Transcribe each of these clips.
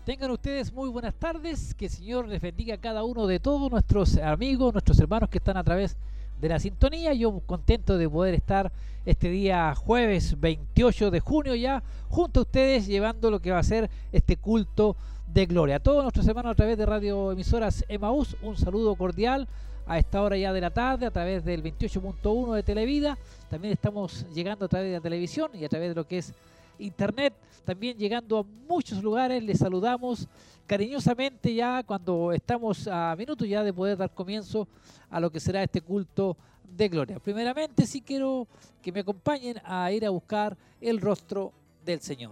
Tengan ustedes muy buenas tardes, que el Señor les bendiga a cada uno de todos nuestros amigos, nuestros hermanos que están a través de la sintonía. Yo contento de poder estar este día jueves 28 de junio ya junto a ustedes llevando lo que va a ser este culto de gloria. A todos nuestros hermanos a través de radioemisoras Emaús, un saludo cordial a esta hora ya de la tarde a través del 28.1 de Televida. También estamos llegando a través de la televisión y a través de lo que es internet, también llegando a muchos lugares. Les saludamos cariñosamente ya cuando estamos a minutos ya de poder dar comienzo a lo que será este culto de gloria. Primeramente sí quiero que me acompañen a ir a buscar el rostro del Señor.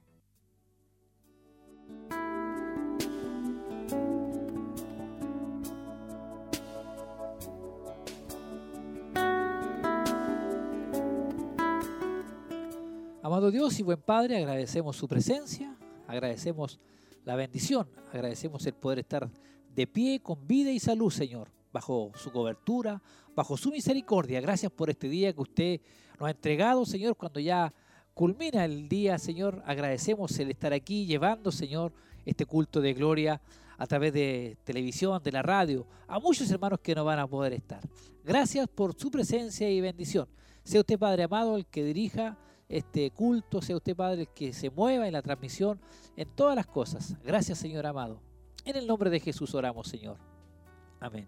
Amado Dios y buen Padre, agradecemos su presencia, agradecemos la bendición, agradecemos el poder estar de pie con vida y salud, Señor, bajo su cobertura, bajo su misericordia. Gracias por este día que usted nos ha entregado, Señor, cuando ya culmina el día, Señor. Agradecemos el estar aquí llevando, Señor, este culto de gloria a través de televisión, de la radio, a muchos hermanos que no van a poder estar. Gracias por su presencia y bendición. Sea usted, Padre amado, el que dirija este culto, sea usted, Padre, el que se mueva en la transmisión, en todas las cosas. Gracias, Señor amado. En el nombre de Jesús oramos, Señor. Amén.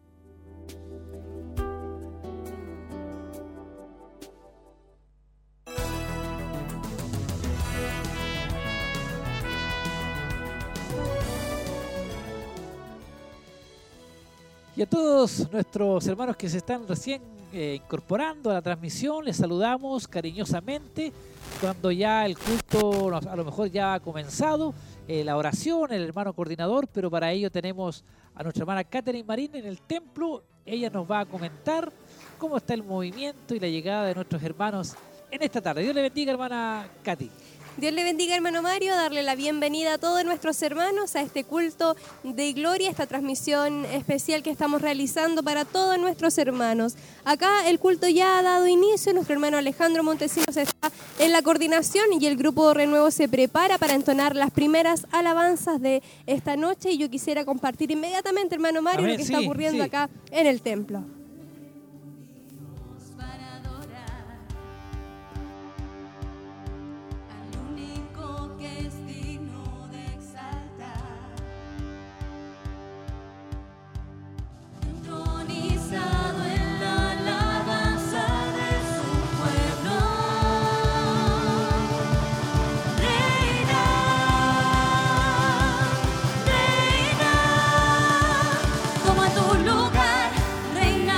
Y a todos nuestros hermanos que se están recién incorporando a la transmisión, les saludamos cariñosamente cuando ya el culto a lo mejor ya ha comenzado, la oración, el hermano coordinador, pero para ello tenemos a nuestra hermana Catherine Marín en el templo. Ella nos va a comentar cómo está el movimiento y la llegada de nuestros hermanos en esta tarde. Dios le bendiga, hermana Katy. Dios le bendiga, hermano Mario, darle la bienvenida a todos nuestros hermanos a este culto de gloria, esta transmisión especial que estamos realizando para todos nuestros hermanos. Acá el culto ya ha dado inicio, nuestro hermano Alejandro Montesinos está en la coordinación y el grupo Renuevo se prepara para entonar las primeras alabanzas de esta noche y yo quisiera compartir inmediatamente, hermano Mario, lo que está ocurriendo acá en el templo. Toma tu lugar, reina.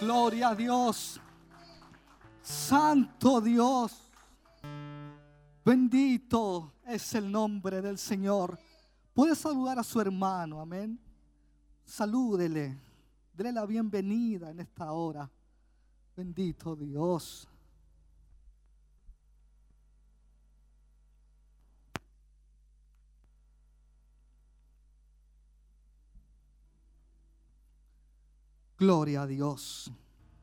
Gloria a Dios. Santo Dios. Bendito es el nombre del Señor. Puede saludar a su hermano, amén. Salúdele, dele la bienvenida en esta hora. Bendito Dios. Gloria a Dios.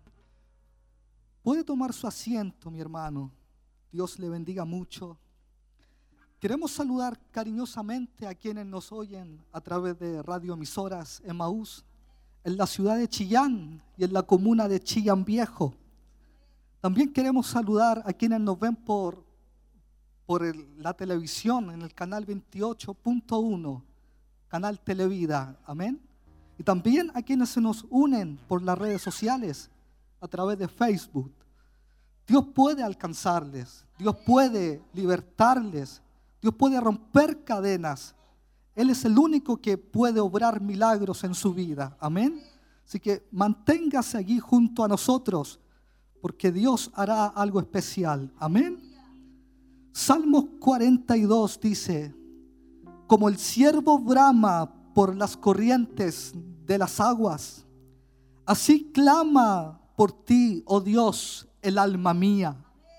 Puede tomar su asiento, mi hermano. Dios le bendiga mucho. Queremos saludar cariñosamente a quienes nos oyen a través de radioemisoras Emaús en la ciudad de Chillán y en la comuna de Chillán Viejo. También queremos saludar a quienes nos ven por la televisión en el canal 28.1, canal Televida. Amén. Y también a quienes se nos unen por las redes sociales a través de Facebook. Dios puede alcanzarles, Dios puede libertarles, Dios puede romper cadenas. Él es el único que puede obrar milagros en su vida. Amén. Así que manténgase allí junto a nosotros, porque Dios hará algo especial. Amén. Salmos 42 dice: como el ciervo brama por las corrientes de las aguas, así clama por ti, oh Dios, el alma mía.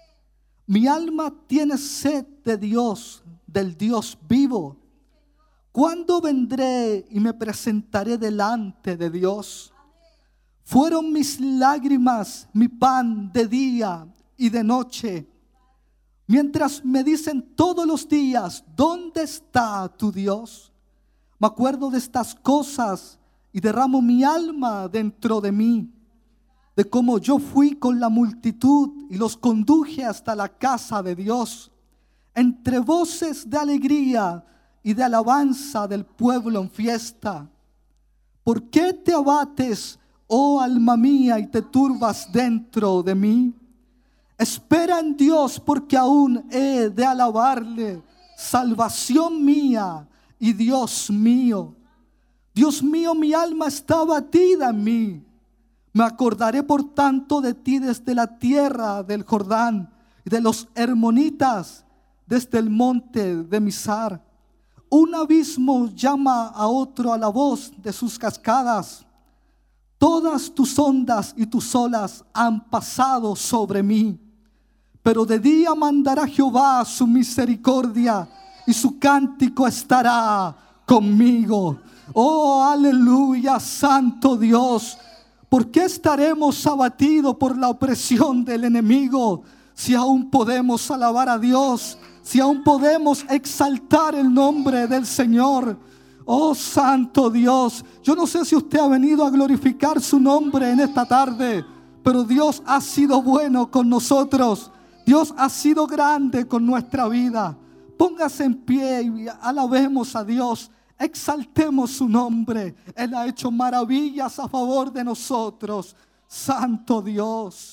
Mi alma tiene sed de Dios, del Dios vivo. ¿Cuándo vendré y me presentaré delante de Dios? Fueron mis lágrimas mi pan de día y de noche, mientras me dicen todos los días: ¿dónde está tu Dios? Me acuerdo de estas cosas y derramo mi alma dentro de mí, de cómo yo fui con la multitud y los conduje hasta la casa de Dios, entre voces de alegría y de alabanza del pueblo en fiesta. ¿Por qué te abates, oh alma mía, y te turbas dentro de mí? Espera en Dios, porque aún he de alabarle, salvación mía y Dios mío. Dios mío, mi alma está abatida en mí. Me acordaré por tanto de ti desde la tierra del Jordán y de los hermonitas desde el monte de Mizar. Un abismo llama a otro a la voz de sus cascadas. Todas tus ondas y tus olas han pasado sobre mí. Pero de día mandará Jehová su misericordia y su cántico estará conmigo. Oh, aleluya, santo Dios. ¿Por qué estaremos abatidos por la opresión del enemigo si aún podemos alabar a Dios? Si aún podemos exaltar el nombre del Señor. Oh, santo Dios. Yo no sé si usted ha venido a glorificar su nombre en esta tarde, pero Dios ha sido bueno con nosotros. Dios ha sido grande con nuestra vida. Póngase en pie y alabemos a Dios. Exaltemos su nombre. Él ha hecho maravillas a favor de nosotros. Santo Dios.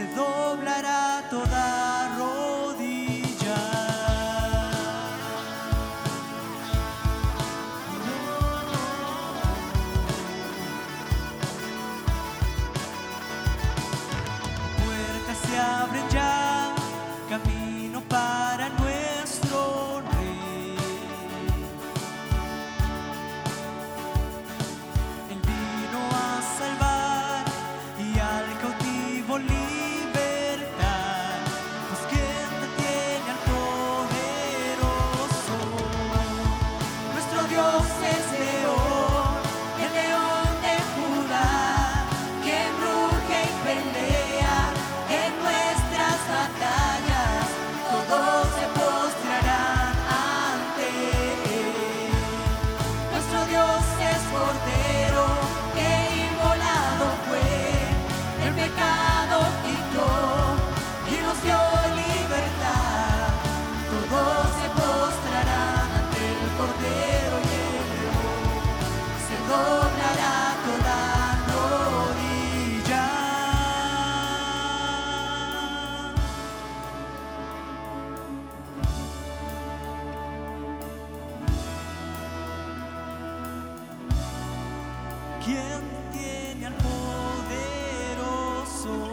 se doblará toda rodilla. Puertas se abren ya, camino para nuestro Rey. Él vino a salvar y al cautivo libertar, pues quien detiene al poderoso. Nuestro Dios es león, el león de Judá, quien ruge y pelea en nuestras batallas. Todos se postrarán ante él. Nuestro Dios es cordero que inmolado fue, el pecado quitó y nos dio libertad. Todos se postrarán ante el cordero y el león, se doblará toda rodilla. ¿Quién detiene al poderoso?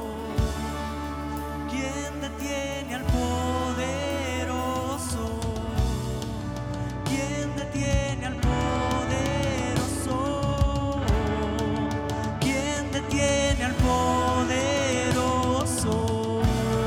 ¿Quién detiene al poderoso? ¿Quién detiene al poderoso? ¿Quién detiene al poderoso?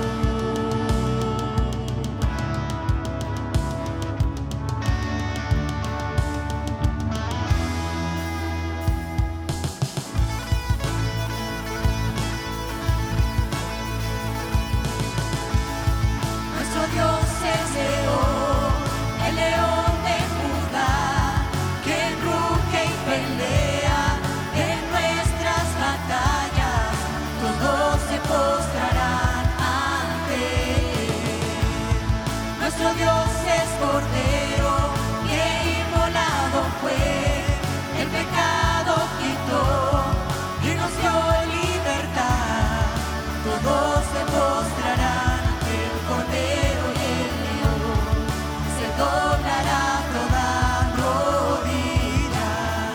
Nuestro Dios es león, el león de Judá, quien ruge y pelea en nuestras batallas. Todos se postrarán ante él. Nuestro Dios es cordero que inmolado fue, el pecado quitó y nos dio libertad. Todos se postrarán ante el cordero y el león, se doblará toda rodilla.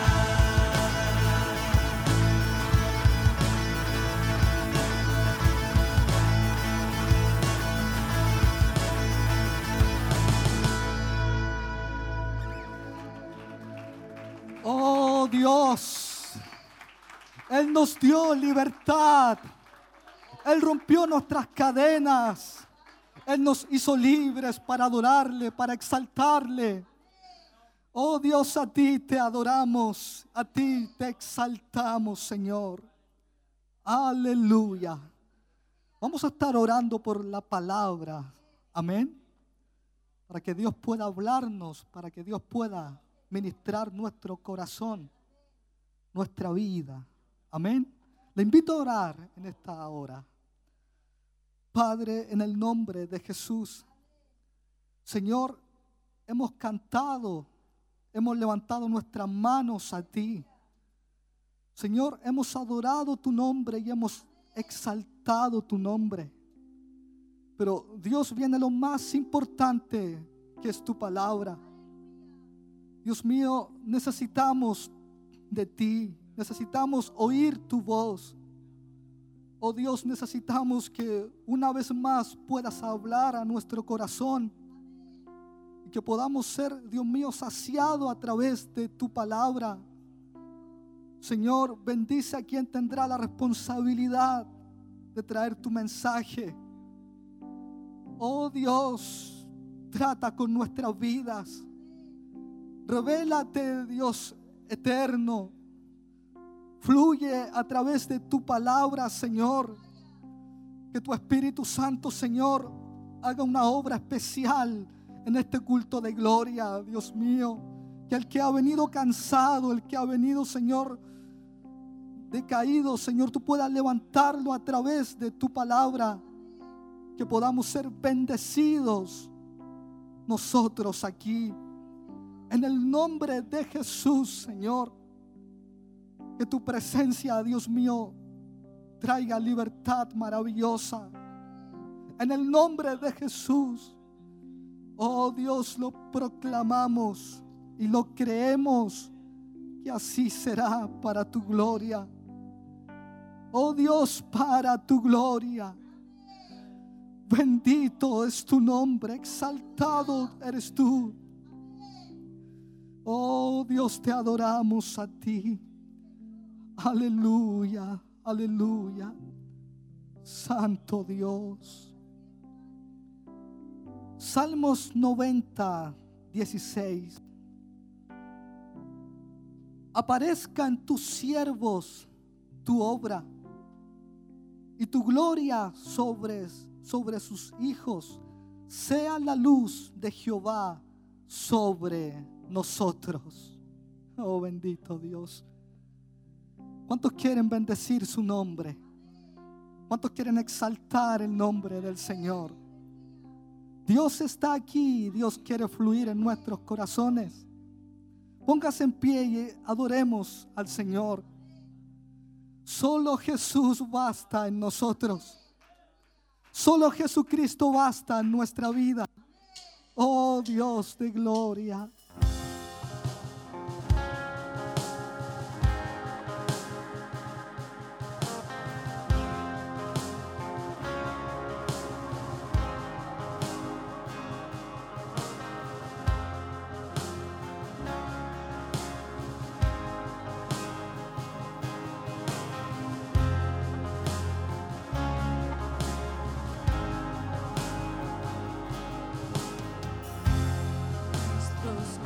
Oh Dios, Él nos dio libertad. Él rompió nuestras cadenas. Él nos hizo libres para adorarle, para exaltarle. Oh Dios, a ti te adoramos, a ti te exaltamos, Señor. Aleluya. Vamos a estar orando por la palabra. Amén. Para que Dios pueda hablarnos, para que Dios pueda ministrar nuestro corazón, nuestra vida. Amén. Le invito a orar en esta hora. Padre, en el nombre de Jesús, Señor, hemos cantado, hemos levantado nuestras manos a ti. Señor, hemos adorado tu nombre y hemos exaltado tu nombre. Pero Dios, viene lo más importante, que es tu palabra. Dios mío, necesitamos de ti, necesitamos oír tu voz. Oh Dios, necesitamos que una vez más puedas hablar a nuestro corazón y que podamos ser, Dios mío, saciados a través de tu palabra. Señor, bendice a quien tendrá la responsabilidad de traer tu mensaje. Oh Dios, trata con nuestras vidas. Revélate, Dios eterno. Fluye a través de tu palabra, Señor. Que tu Espíritu Santo, Señor, haga una obra especial en este culto de gloria, Dios mío. Que el que ha venido cansado, el que ha venido, Señor, decaído, Señor, tú puedas levantarlo a través de tu palabra. Que podamos ser bendecidos nosotros aquí. En el nombre de Jesús, Señor. Que tu presencia, Dios mío, traiga libertad maravillosa. En el nombre de Jesús, oh Dios, lo proclamamos y lo creemos que así será para tu gloria. Oh Dios, para tu gloria. Bendito es tu nombre, exaltado eres tú. Oh Dios, te adoramos a ti. Aleluya, aleluya. Santo Dios. Salmos 90, 16. Aparezca en tus siervos tu obra y tu gloria sobre sus hijos. Sea la luz de Jehová sobre nosotros. Oh, bendito Dios. ¿Cuántos quieren bendecir su nombre? ¿Cuántos quieren exaltar el nombre del Señor? Dios está aquí. Dios quiere fluir en nuestros corazones. Póngase en pie y adoremos al Señor. Solo Jesús basta en nosotros. Solo Jesucristo basta en nuestra vida. Oh Dios de gloria. Nuestros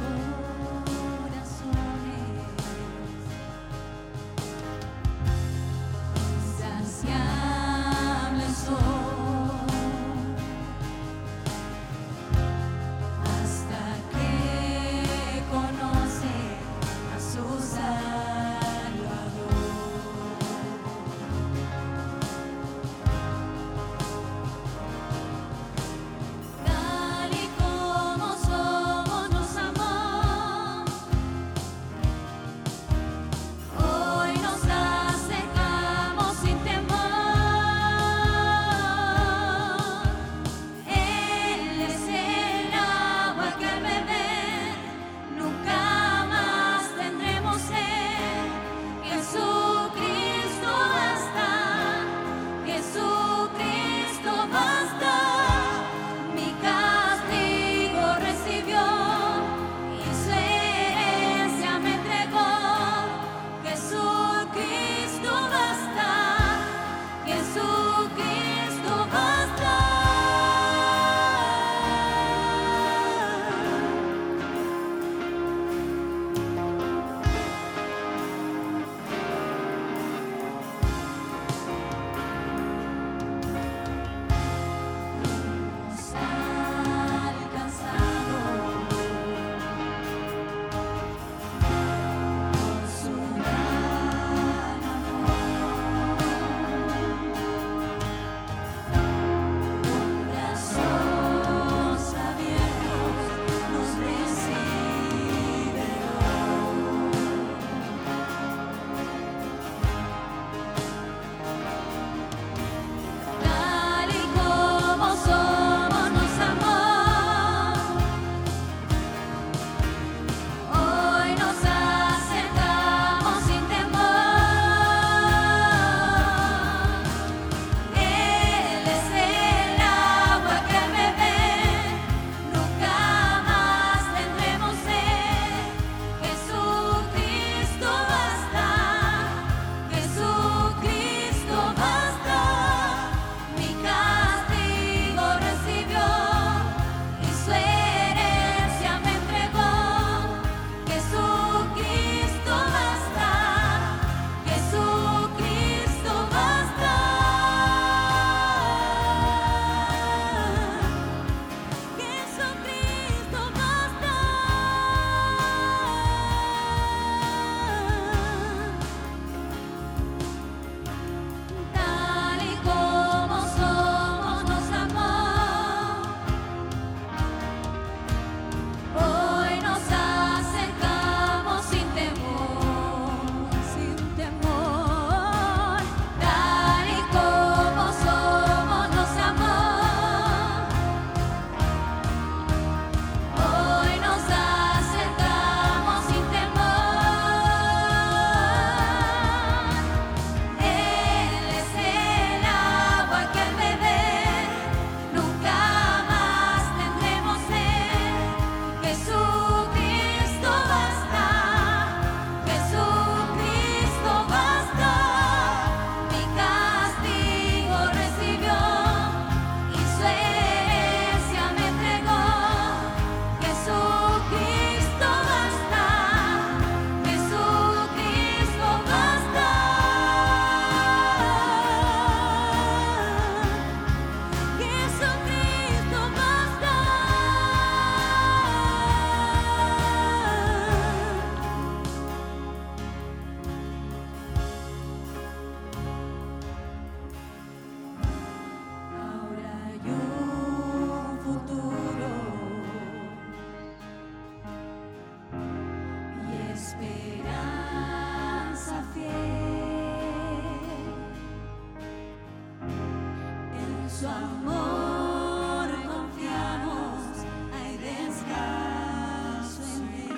su amor confiamos, hay descanso en Él.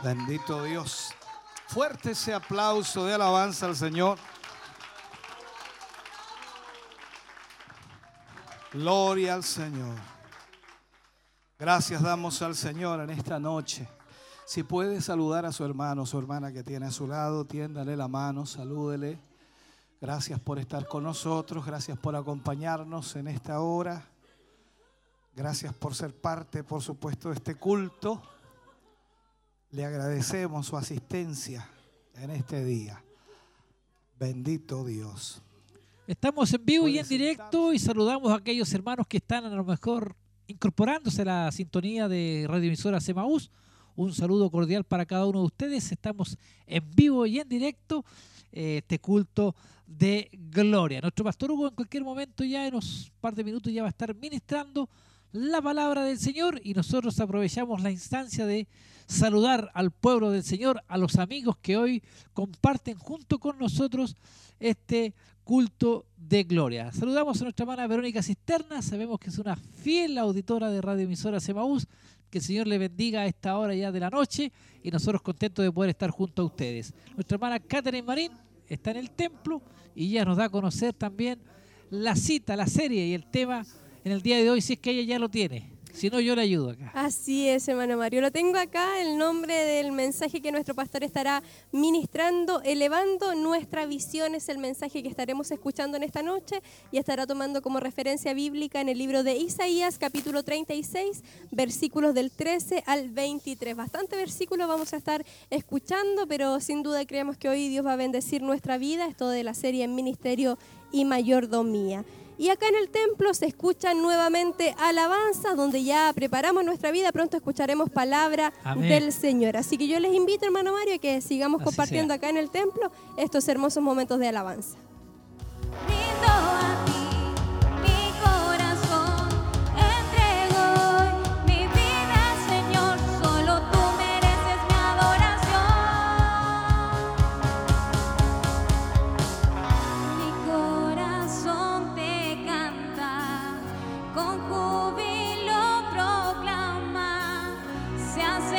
Bendito Dios. Fuerte ese aplauso de alabanza al Señor. Gloria al Señor. Gracias damos al Señor en esta noche. Si puede saludar a su hermano o su hermana que tiene a su lado, tiéndale la mano, salúdele. Gracias por estar con nosotros, gracias por acompañarnos en esta hora. Gracias por ser parte, por supuesto, de este culto. Le agradecemos su asistencia en este día. Bendito Dios. Estamos en vivo y en directo y saludamos a aquellos hermanos que están a lo mejor incorporándose a la sintonía de radioemisora Emaús. Un saludo cordial para cada uno de ustedes. Estamos en vivo y en directo, este culto de gloria. Nuestro pastor Hugo en cualquier momento, ya en unos par de minutos, ya va a estar ministrando la palabra del Señor, y nosotros aprovechamos la instancia de saludar al pueblo del Señor, a los amigos que hoy comparten junto con nosotros este culto de gloria. Saludamos a nuestra hermana Verónica Cisterna, sabemos que es una fiel auditora de radioemisora Emaús. Que el Señor le bendiga a esta hora ya de la noche, y nosotros contentos de poder estar junto a ustedes. Nuestra hermana Catherine Marín está en el templo y ya nos da a conocer también la cita, la serie y el tema en el día de hoy, si es que ella ya lo tiene. Si no, yo le ayudo acá. Así es, hermano Mario. Lo tengo acá, el nombre del mensaje que nuestro pastor estará ministrando, elevando nuestra visión, es el mensaje que estaremos escuchando en esta noche, y estará tomando como referencia bíblica en el libro de Isaías, capítulo 36, versículos del 13 al 23. Bastante versículos vamos a estar escuchando, pero sin duda creemos que hoy Dios va a bendecir nuestra vida, esto de la serie Ministerio y Mayordomía. Y acá en el templo se escuchan nuevamente alabanzas, donde ya preparamos nuestra vida. Pronto escucharemos palabra Amén. del Señor. Así que yo les invito, hermano Mario, a que sigamos Así compartiendo sea. acá en el templo estos hermosos momentos de alabanza. Rindo a ti mi corazón, entrego hoy mi vida, Señor, solo tú mereces mi adoración. Mi corazón te canta, con júbilo proclama, seas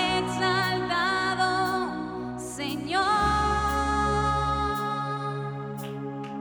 exaltado, Señor.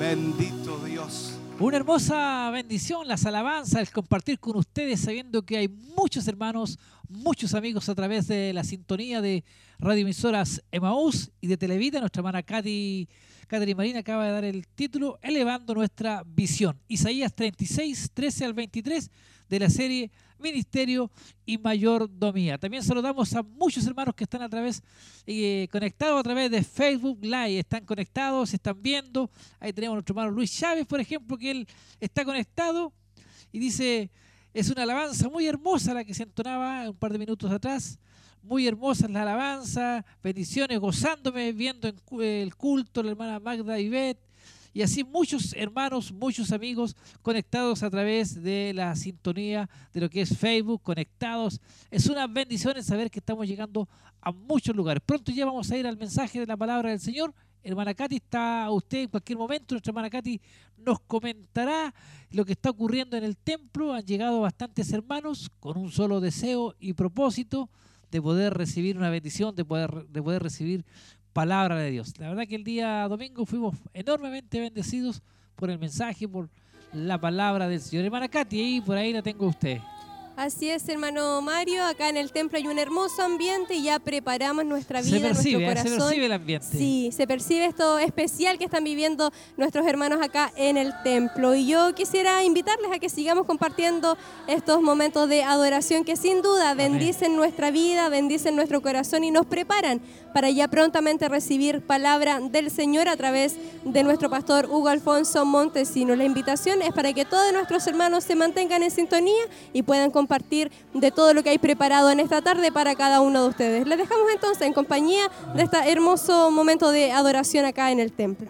Bendito Dios. Una hermosa bendición, las alabanzas, el compartir con ustedes sabiendo que hay muchos hermanos, muchos amigos a través de la sintonía de radioemisoras Emaús y de Televida. Nuestra hermana Catherine Marina acaba de dar el título Elevando Nuestra Visión. Isaías 36, 13 al 23 de la serie Ministerio y Mayordomía. También saludamos a muchos hermanos que están a través, conectados a través de Facebook Live. Están conectados, se están viendo. Ahí tenemos a nuestro hermano Luis Chávez, por ejemplo, que él está conectado y dice, es una alabanza muy hermosa la que se entonaba un par de minutos atrás. Muy hermosa la alabanza, bendiciones, gozándome, viendo el culto, la hermana Magda Ivette. Y así muchos hermanos, muchos amigos conectados a través de la sintonía de lo que es Facebook, conectados. Es una bendición saber que estamos llegando a muchos lugares. Pronto ya vamos a ir al mensaje de la palabra del Señor. Hermana Katy, está usted en cualquier momento. Nuestra hermana Katy nos comentará lo que está ocurriendo en el templo. Han llegado bastantes hermanos con un solo deseo y propósito de poder recibir una bendición, de poder recibir palabra de Dios. La verdad que el día domingo fuimos enormemente bendecidos por el mensaje, por la palabra del Señor. Hermana Katy, ahí por ahí la tengo a usted. Así es, hermano Mario. Acá en el templo hay un hermoso ambiente y ya preparamos nuestra vida, Se nuestro corazón. se percibe el ambiente. Sí, se percibe esto especial que están viviendo nuestros hermanos acá en el templo. Y yo quisiera invitarles a que sigamos compartiendo estos momentos de adoración que sin duda bendicen nuestra vida, bendicen nuestro corazón y nos preparan para ya prontamente recibir palabra del Señor a través de nuestro pastor Hugo Alfonso Montesino. La invitación es para que todos nuestros hermanos se mantengan en sintonía y puedan compartir de todo lo que hay preparado en esta tarde para cada uno de ustedes. Les dejamos entonces en compañía de este hermoso momento de adoración acá en el templo.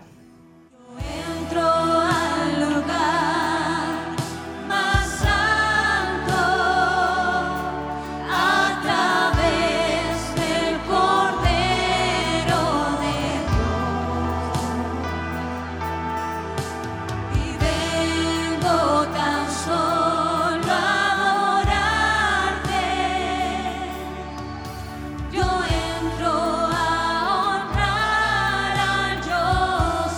Entro al lugar más santo a través del Cordero de Dios y vengo tan solo a adorarte. Yo entro a honrar al Dios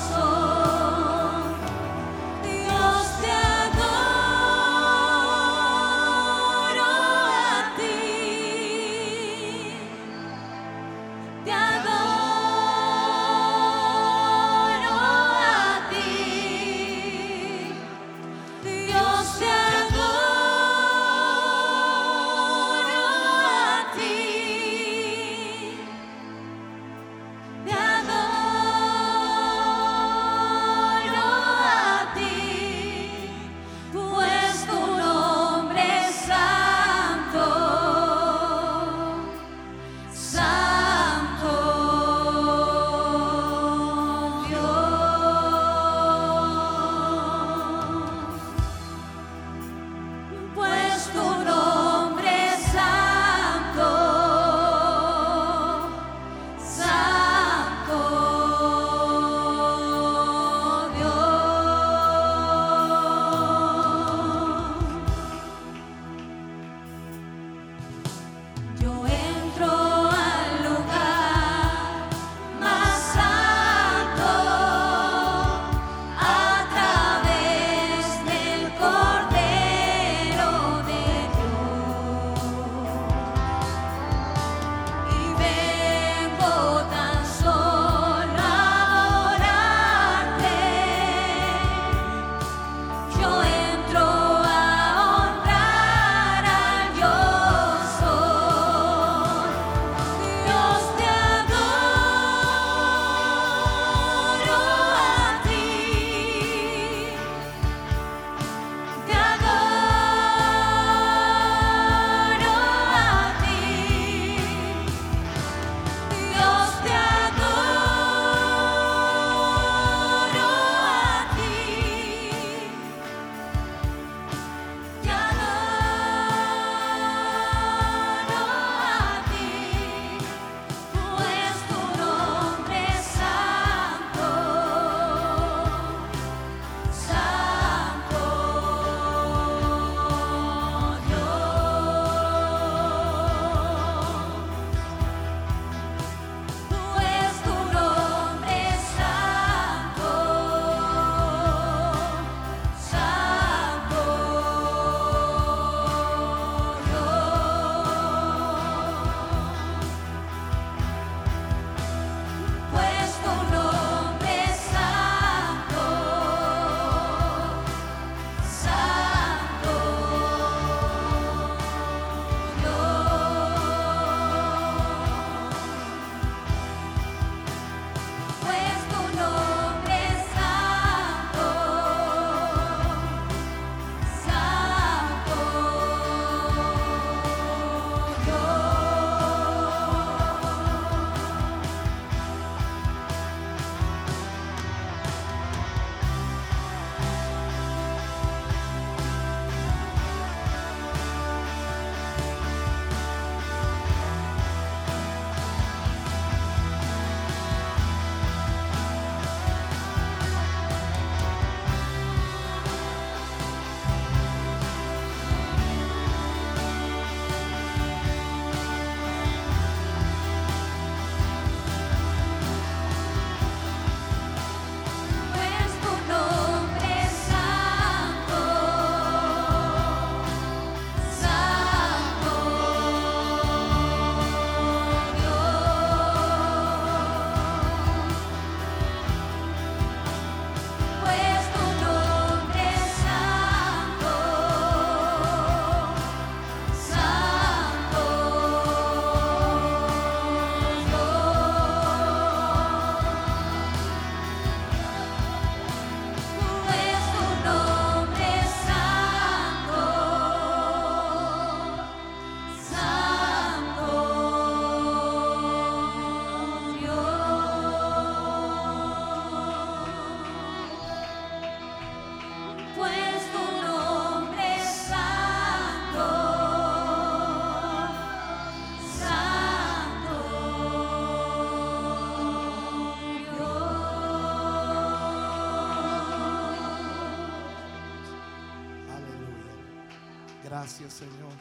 Gracias, Señor.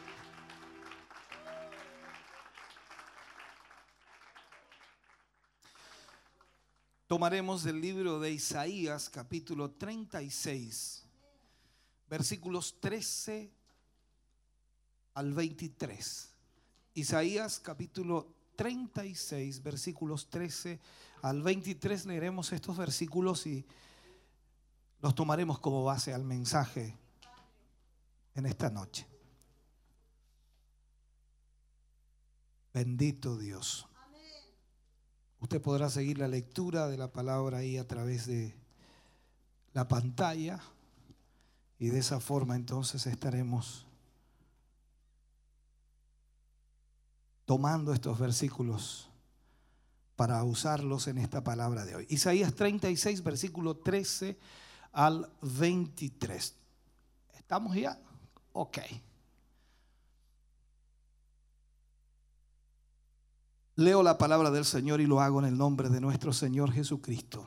Tomaremos del libro de Isaías, capítulo 36, versículos 13 al 23. Isaías, capítulo 36, versículos 13 al 23. Leeremos estos versículos y los tomaremos como base al mensaje en esta noche. Bendito Dios. Usted podrá seguir la lectura de la palabra ahí a través de la pantalla y de esa forma entonces estaremos tomando estos versículos para usarlos en esta palabra de hoy. Isaías 36, versículo 13 al 23. ¿Estamos ya? Ok. Leo la palabra del Señor y lo hago en el nombre de nuestro Señor Jesucristo.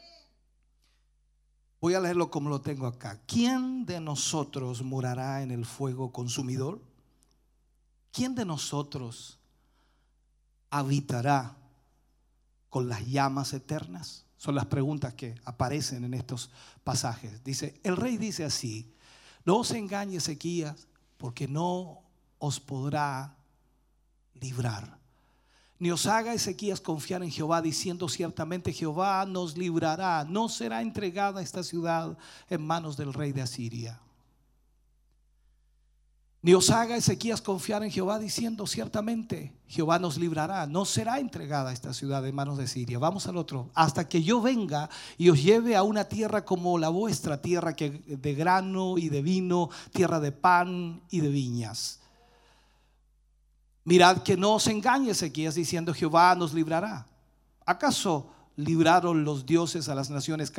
Voy a leerlo como lo tengo acá. ¿Quién de nosotros morará en el fuego consumidor? ¿Quién de nosotros habitará con las llamas eternas? Son las preguntas que aparecen en estos pasajes. Dice, el rey dice así: no os engañe Ezequías, porque no os podrá librar. Ni os haga Ezequías confiar en Jehová, diciendo ciertamente Jehová nos librará. No será entregada esta ciudad en manos del rey de Asiria. Ni os haga Ezequías confiar en Jehová, diciendo ciertamente Jehová nos librará. No será entregada esta ciudad en manos de Siria. Vamos al otro. Hasta que yo venga y os lleve a una tierra como la vuestra, tierra de grano y de vino, tierra de pan y de viñas. Mirad que no os engañe Ezequías diciendo Jehová nos librará. ¿Acaso libraron los dioses a las naciones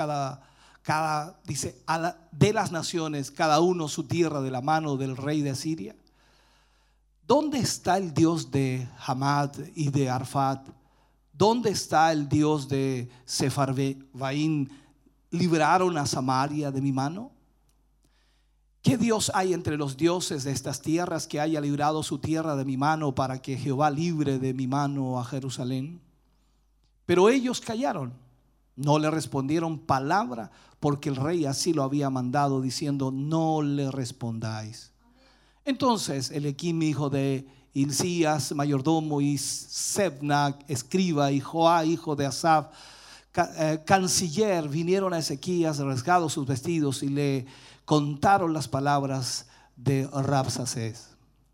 dice, de las naciones cada uno su tierra de la mano del rey de Asiria? ¿Dónde está el Dios de Hamad y de Arfat? ¿Dónde está el Dios de Sefarvaim? ¿Libraron a Samaria de mi mano? ¿Qué Dios hay entre los dioses de estas tierras que haya librado su tierra de mi mano para que Jehová libre de mi mano a Jerusalén? Pero ellos callaron, no le respondieron palabra, porque el rey así lo había mandado, diciendo: no le respondáis. Entonces Eliakim, hijo de Hilcías, mayordomo, y Sebna, escriba, y Joá, hijo de Asaf, canciller, vinieron a Ezequías, rasgados sus vestidos, y le contaron las palabras de Rabsacés.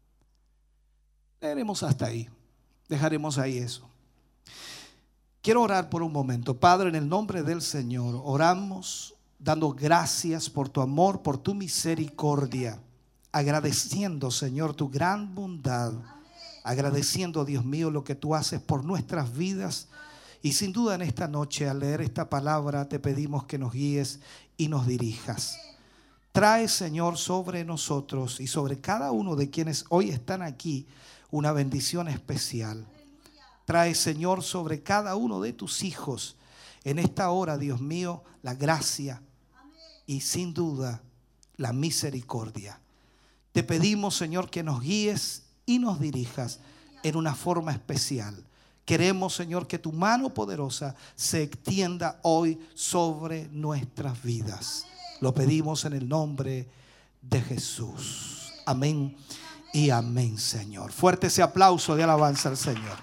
Leeremos hasta ahí, dejaremos ahí eso. Quiero orar por un momento. Padre, en el nombre del Señor, oramos dando gracias por tu amor, por tu misericordia, agradeciendo, Señor, tu gran bondad, agradeciendo, Dios mío, lo que tú haces por nuestras vidas. Y sin duda en esta noche, al leer esta palabra, te pedimos que nos guíes y nos dirijas. Trae, Señor, sobre nosotros y sobre cada uno de quienes hoy están aquí una bendición especial. Trae, Señor, sobre cada uno de tus hijos en esta hora, Dios mío, la gracia y sin duda la misericordia. Te pedimos, Señor, que nos guíes y nos dirijas en una forma especial. Queremos, Señor, que tu mano poderosa se extienda hoy sobre nuestras vidas. Lo pedimos en el nombre de Jesús. Amén y amén, Señor. Fuerte ese aplauso de alabanza al Señor.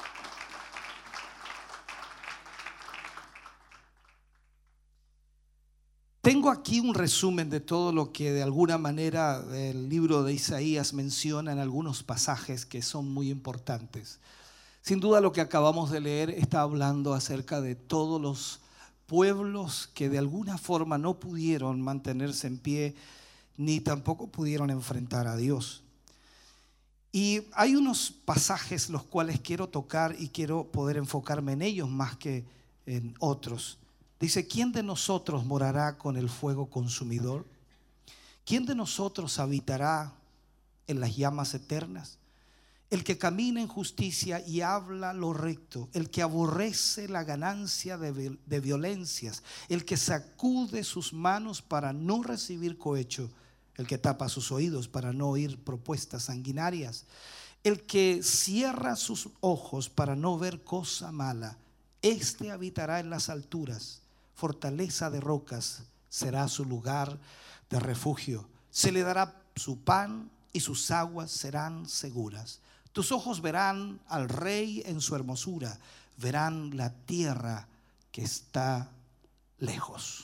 Tengo aquí un resumen de todo lo que de alguna manera el libro de Isaías menciona en algunos pasajes que son muy importantes. Sin duda lo que acabamos de leer está hablando acerca de todos los pueblos que de alguna forma no pudieron mantenerse en pie ni tampoco pudieron enfrentar a Dios. Y hay unos pasajes los cuales quiero tocar y quiero poder enfocarme en ellos más que en otros. Dice: ¿quién de nosotros morará con el fuego consumidor? ¿Quién de nosotros habitará en las llamas eternas? El que camina en justicia y habla lo recto, el que aborrece la ganancia de violencias, el que sacude sus manos para no recibir cohecho, el que tapa sus oídos para no oír propuestas sanguinarias, el que cierra sus ojos para no ver cosa mala. Este habitará en las alturas, fortaleza de rocas será su lugar de refugio. Se le dará su pan y sus aguas serán seguras. Tus ojos verán al Rey en su hermosura, verán la tierra que está lejos.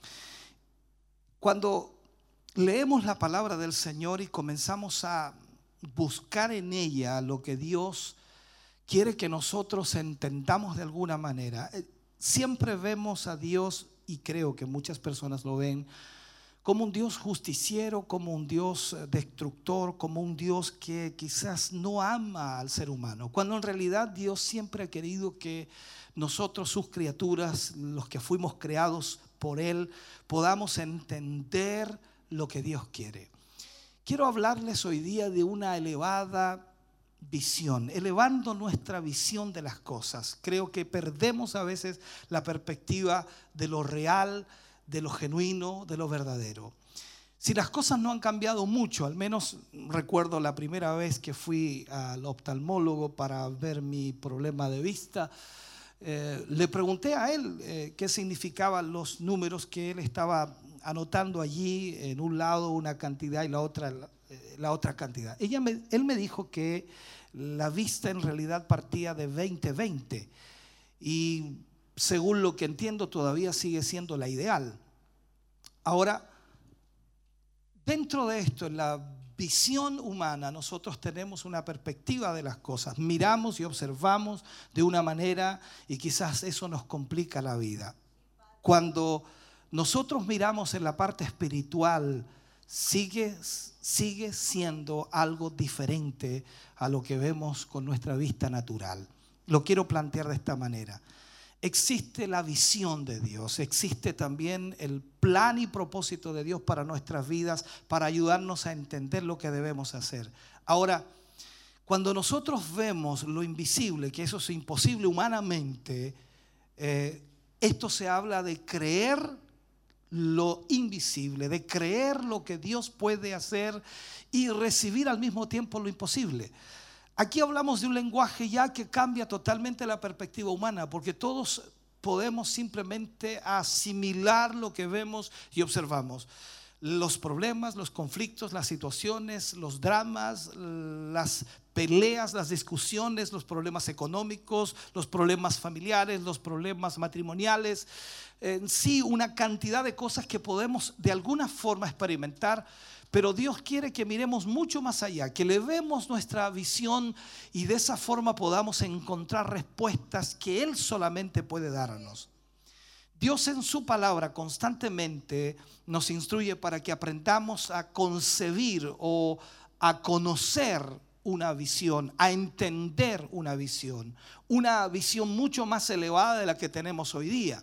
Cuando leemos la palabra del Señor y comenzamos a buscar en ella lo que Dios quiere que nosotros entendamos de alguna manera, siempre vemos a Dios, y creo que muchas personas lo ven, como un Dios justiciero, como un Dios destructor, como un Dios que quizás no ama al ser humano, cuando en realidad Dios siempre ha querido que nosotros, sus criaturas, los que fuimos creados por Él, podamos entender lo que Dios quiere. Quiero hablarles hoy día de una elevada visión, elevando nuestra visión de las cosas. Creo que perdemos a veces la perspectiva de lo real, de lo genuino, de lo verdadero. Si las cosas no han cambiado mucho, al menos recuerdo la primera vez que fui al oftalmólogo para ver mi problema de vista, le pregunté a él qué significaban los números que él estaba anotando allí, en un lado una cantidad y la otra cantidad. Él me dijo que la vista en realidad partía de 20/20 y según lo que entiendo todavía sigue siendo la ideal. Ahora, dentro de esto, en la visión humana, nosotros tenemos una perspectiva de las cosas, miramos y observamos de una manera y quizás eso nos complica la vida. Cuando nosotros miramos en la parte espiritual, sigue siendo algo diferente a lo que vemos con nuestra vista natural. Lo quiero plantear de esta manera. Existe la visión de Dios, existe también el plan y propósito de Dios para nuestras vidas, para ayudarnos a entender lo que debemos hacer. Ahora, cuando nosotros vemos lo invisible, que eso es imposible humanamente, esto se habla de creer lo invisible, de creer lo que Dios puede hacer y recibir al mismo tiempo lo imposible. Aquí hablamos de un lenguaje ya que cambia totalmente la perspectiva humana, porque todos podemos simplemente asimilar lo que vemos y observamos. Los problemas, los conflictos, las situaciones, los dramas, las peleas, las discusiones, los problemas económicos, los problemas familiares, los problemas matrimoniales, en sí una cantidad de cosas que podemos de alguna forma experimentar. Pero Dios quiere que miremos mucho más allá, que elevemos nuestra visión y de esa forma podamos encontrar respuestas que Él solamente puede darnos. Dios en su palabra constantemente nos instruye para que aprendamos a concebir o a conocer una visión, a entender una visión mucho más elevada de la que tenemos hoy día.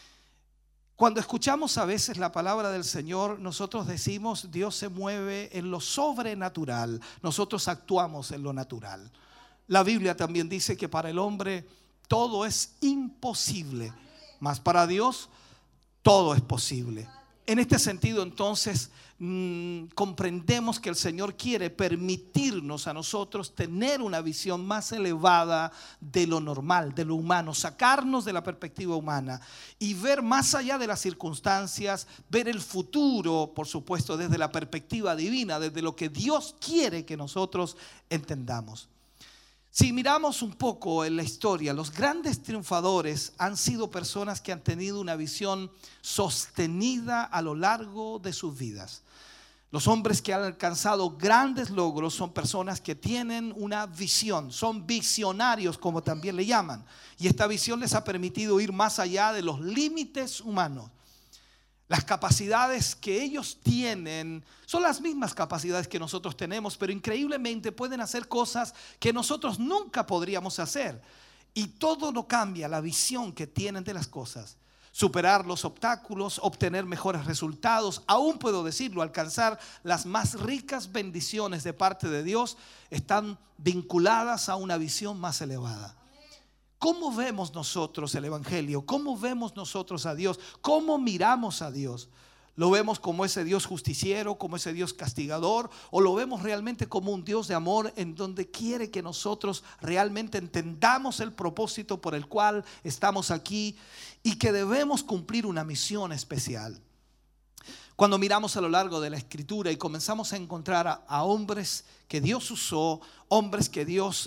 Cuando escuchamos a veces la palabra del Señor, nosotros decimos Dios se mueve en lo sobrenatural, nosotros actuamos en lo natural. La Biblia también dice que para el hombre todo es imposible, mas para Dios todo es posible. En este sentido, entonces, comprendemos que el Señor quiere permitirnos a nosotros tener una visión más elevada de lo normal, de lo humano, sacarnos de la perspectiva humana y ver más allá de las circunstancias, ver el futuro, por supuesto, desde la perspectiva divina, desde lo que Dios quiere que nosotros entendamos. Si miramos un poco en la historia, los grandes triunfadores han sido personas que han tenido una visión sostenida a lo largo de sus vidas. Los hombres que han alcanzado grandes logros son personas que tienen una visión, son visionarios como también le llaman. Y esta visión les ha permitido ir más allá de los límites humanos. Las capacidades que ellos tienen son las mismas capacidades que nosotros tenemos, pero increíblemente pueden hacer cosas que nosotros nunca podríamos hacer. Y todo no cambia la visión que tienen de las cosas. Superar los obstáculos, obtener mejores resultados, aún puedo decirlo, alcanzar las más ricas bendiciones de parte de Dios, están vinculadas a una visión más elevada. ¿Cómo vemos nosotros el Evangelio? ¿Cómo vemos nosotros a Dios? ¿Cómo miramos a Dios? ¿Lo vemos como ese Dios justiciero, como ese Dios castigador? ¿O lo vemos realmente como un Dios de amor en donde quiere que nosotros realmente entendamos el propósito por el cual estamos aquí y que debemos cumplir una misión especial? Cuando miramos a lo largo de la Escritura y comenzamos a encontrar a hombres que Dios usó, hombres que Dios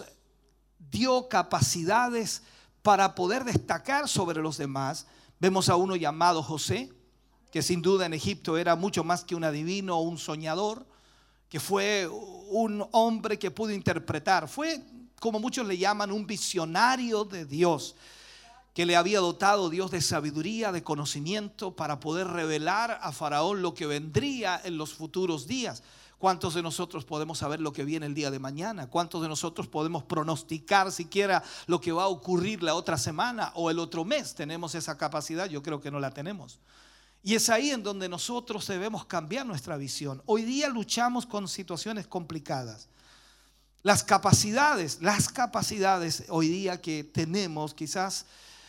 dio capacidades para poder destacar sobre los demás, vemos a uno llamado José, que sin duda en Egipto era mucho más que un adivino o un soñador, que fue un hombre que pudo interpretar, fue como muchos le llaman un visionario de Dios, que le había dotado Dios de sabiduría, de conocimiento para poder revelar a Faraón lo que vendría en los futuros días. ¿Cuántos de nosotros podemos saber lo que viene el día de mañana? ¿Cuántos de nosotros podemos pronosticar siquiera lo que va a ocurrir la otra semana o el otro mes? ¿Tenemos esa capacidad? Yo creo que no la tenemos. Y es ahí en donde nosotros debemos cambiar nuestra visión. Hoy día luchamos con situaciones complicadas. Las capacidades hoy día que tenemos quizás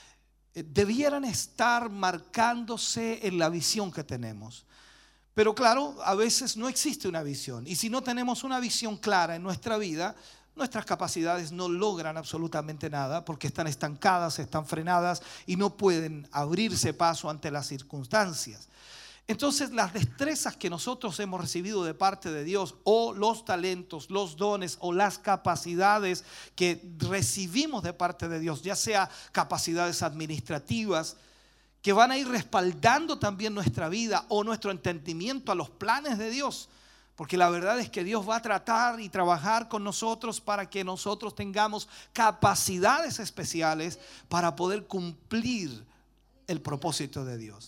debieran estar marcándose en la visión que tenemos. Pero claro, a veces no existe una visión. Y si no tenemos una visión clara en nuestra vida, nuestras capacidades no logran absolutamente nada porque están estancadas, están frenadas y no pueden abrirse paso ante las circunstancias. Entonces las destrezas que nosotros hemos recibido de parte de Dios, o los talentos, los dones o las capacidades que recibimos de parte de Dios, ya sea capacidades administrativas que van a ir respaldando también nuestra vida o nuestro entendimiento a los planes de Dios. Porque la verdad es que Dios va a tratar y trabajar con nosotros para que nosotros tengamos capacidades especiales para poder cumplir el propósito de Dios.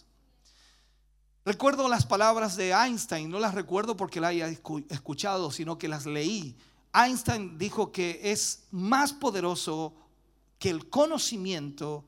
Recuerdo las palabras de Einstein, no las recuerdo porque las haya escuchado, sino que las leí. Einstein dijo que es más poderoso que el conocimiento,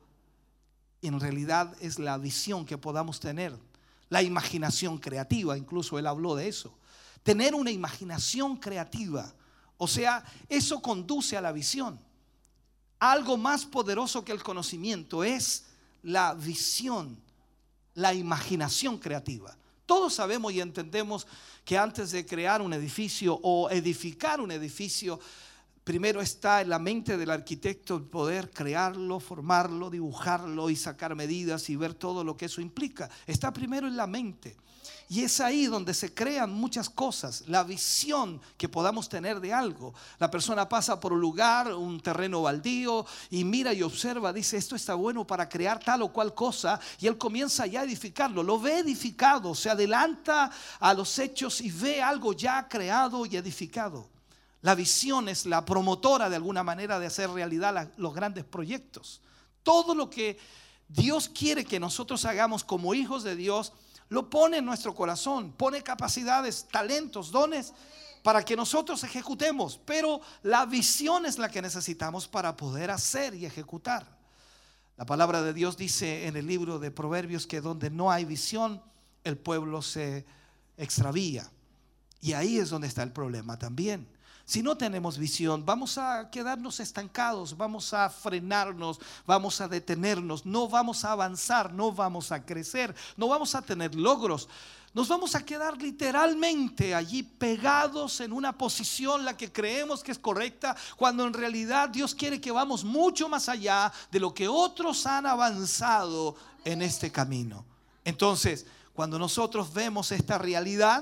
y en realidad es la visión que podamos tener, la imaginación creativa, incluso él habló de eso. Tener una imaginación creativa, o sea, eso conduce a la visión. Algo más poderoso que el conocimiento es la visión, la imaginación creativa. Todos sabemos y entendemos que antes de crear un edificio o edificar un edificio, primero está en la mente del arquitecto el poder crearlo, formarlo, dibujarlo y sacar medidas y ver todo lo que eso implica. Está primero en la mente. Y es ahí donde se crean muchas cosas, la visión que podamos tener de algo. La persona pasa por un lugar, un terreno baldío, y mira y observa, dice, esto está bueno para crear tal o cual cosa, y él comienza ya a edificarlo, lo ve edificado, se adelanta a los hechos y ve algo ya creado y edificado. La visión es la promotora de alguna manera de hacer realidad los grandes proyectos. Todo lo que Dios quiere que nosotros hagamos como hijos de Dios, lo pone en nuestro corazón, pone capacidades, talentos, dones para que nosotros ejecutemos. Pero la visión es la que necesitamos para poder hacer y ejecutar. La palabra de Dios dice en el libro de Proverbios que donde no hay visión, el pueblo se extravía. Y ahí es donde está el problema también. Si no tenemos visión, vamos a quedarnos estancados, vamos a frenarnos, vamos a detenernos, no vamos a avanzar, no vamos a crecer, no vamos a tener logros. Nos vamos a quedar literalmente allí pegados en una posición la que creemos que es correcta, cuando en realidad Dios quiere que vamos mucho más allá de lo que otros han avanzado en este camino. Entonces, cuando nosotros vemos esta realidad,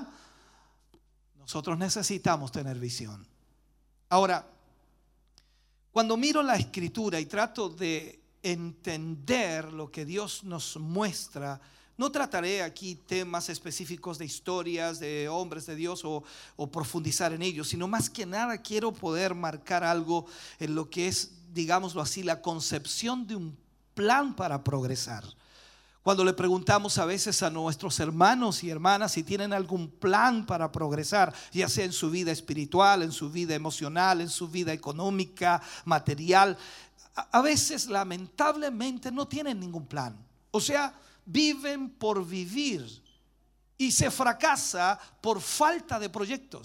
nosotros necesitamos tener visión. Ahora, cuando miro la Escritura y trato de entender lo que Dios nos muestra, no trataré aquí temas específicos de historias de hombres de Dios o profundizar en ellos, sino más que nada quiero poder marcar algo en lo que es, digámoslo así, la concepción de un plan para progresar. Cuando le preguntamos a veces a nuestros hermanos y hermanas si tienen algún plan para progresar, ya sea en su vida espiritual, en su vida emocional, en su vida económica, material, a veces lamentablemente no tienen ningún plan. O sea, viven por vivir y se fracasa por falta de proyectos,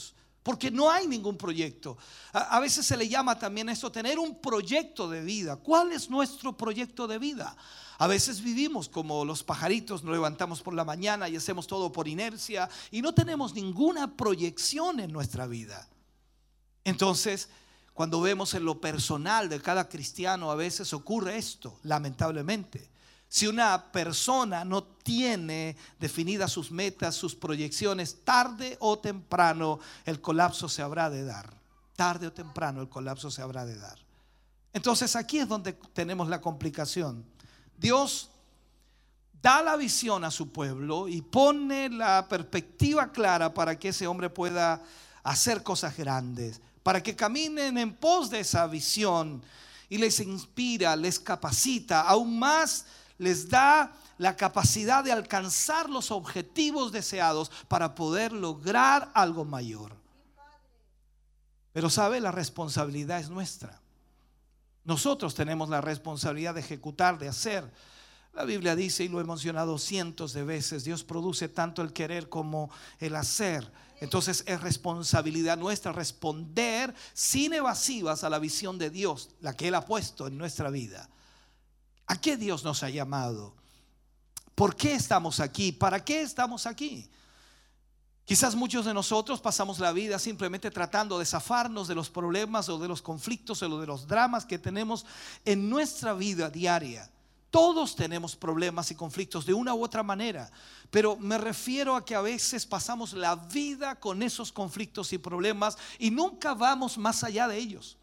porque no hay ningún proyecto. A veces se le llama también esto tener un proyecto de vida. ¿Cuál es nuestro proyecto de vida? A veces vivimos como los pajaritos, nos levantamos por la mañana y hacemos todo por inercia y no tenemos ninguna proyección en nuestra vida. Entonces, cuando vemos en lo personal de cada cristiano, a veces ocurre esto, lamentablemente. Si una persona no tiene definidas sus metas, sus proyecciones, tarde o temprano el colapso se habrá de dar. Tarde o temprano el colapso se habrá de dar. Entonces aquí es donde tenemos la complicación. Dios da la visión a su pueblo y pone la perspectiva clara para que ese hombre pueda hacer cosas grandes, para que caminen en pos de esa visión, y les inspira, les capacita, aún más les da la capacidad de alcanzar los objetivos deseados para poder lograr algo mayor. Pero sabe, la responsabilidad es nuestra. Nosotros tenemos la responsabilidad de ejecutar, de hacer. La Biblia dice, y lo he mencionado cientos de veces, Dios produce tanto el querer como el hacer. Entonces es responsabilidad nuestra responder sin evasivas a la visión de Dios, la que Él ha puesto en nuestra vida. ¿A qué Dios nos ha llamado? ¿Por qué estamos aquí? ¿Para qué estamos aquí? Quizás muchos de nosotros pasamos la vida simplemente tratando de zafarnos de los problemas o de los conflictos o de los dramas que tenemos en nuestra vida diaria. Todos tenemos problemas y conflictos de una u otra manera, pero me refiero a que a veces pasamos la vida con esos conflictos y problemas y nunca vamos más allá de ellos.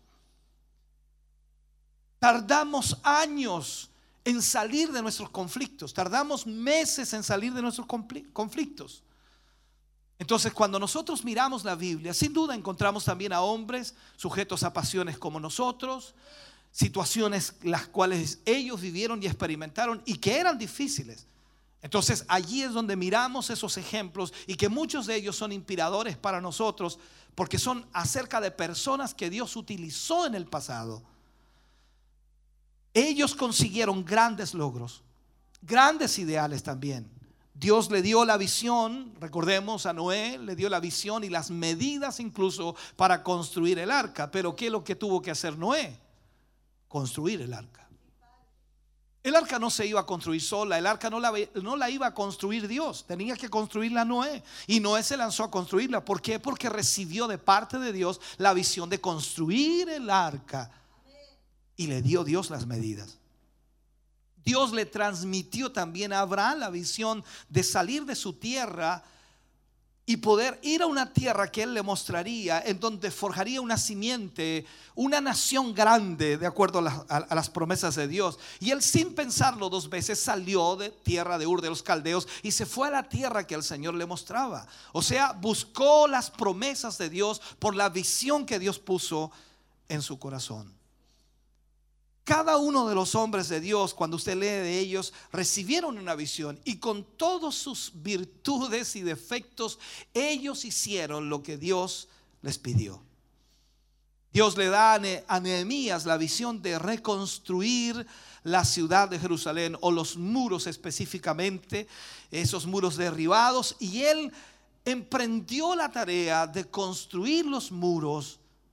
Tardamos años en salir de nuestros conflictos, tardamos meses en salir de nuestros conflictos. Entonces, cuando nosotros miramos la Biblia, sin duda encontramos también a hombres sujetos a pasiones como nosotros, situaciones las cuales ellos vivieron y experimentaron y que eran difíciles. Entonces allí es donde miramos esos ejemplos y que muchos de ellos son inspiradores para nosotros, porque son acerca de personas que Dios utilizó en el pasado. Ellos consiguieron grandes logros, grandes ideales también. Dios le dio la visión, recordemos a Noé, le dio la visión y las medidas incluso para construir el arca. Pero ¿qué es lo que tuvo que hacer Noé? Construir el arca. El arca no se iba a construir sola, el arca no la iba a construir Dios, tenía que construirla Noé. Y Noé se lanzó a construirla. ¿Por qué? Porque recibió de parte de Dios la visión de construir el arca. Y le dio Dios las medidas. Dios le transmitió también a Abraham la visión de salir de su tierra y poder ir a una tierra que él le mostraría, en donde forjaría una simiente, una nación grande, de acuerdo a las promesas de Dios. Y él, sin pensarlo dos veces, salió de tierra de Ur de los Caldeos y se fue a la tierra que el Señor le mostraba. O sea, buscó las promesas de Dios por la visión que Dios puso en su corazón. Cada uno de los hombres de Dios, cuando usted lee de ellos, recibieron una visión y con todas sus virtudes y defectos, ellos hicieron lo que Dios les pidió. Dios le da a Nehemías la visión de reconstruir la ciudad de Jerusalén, o los muros específicamente, esos muros derribados, y él emprendió la tarea de construir los muros.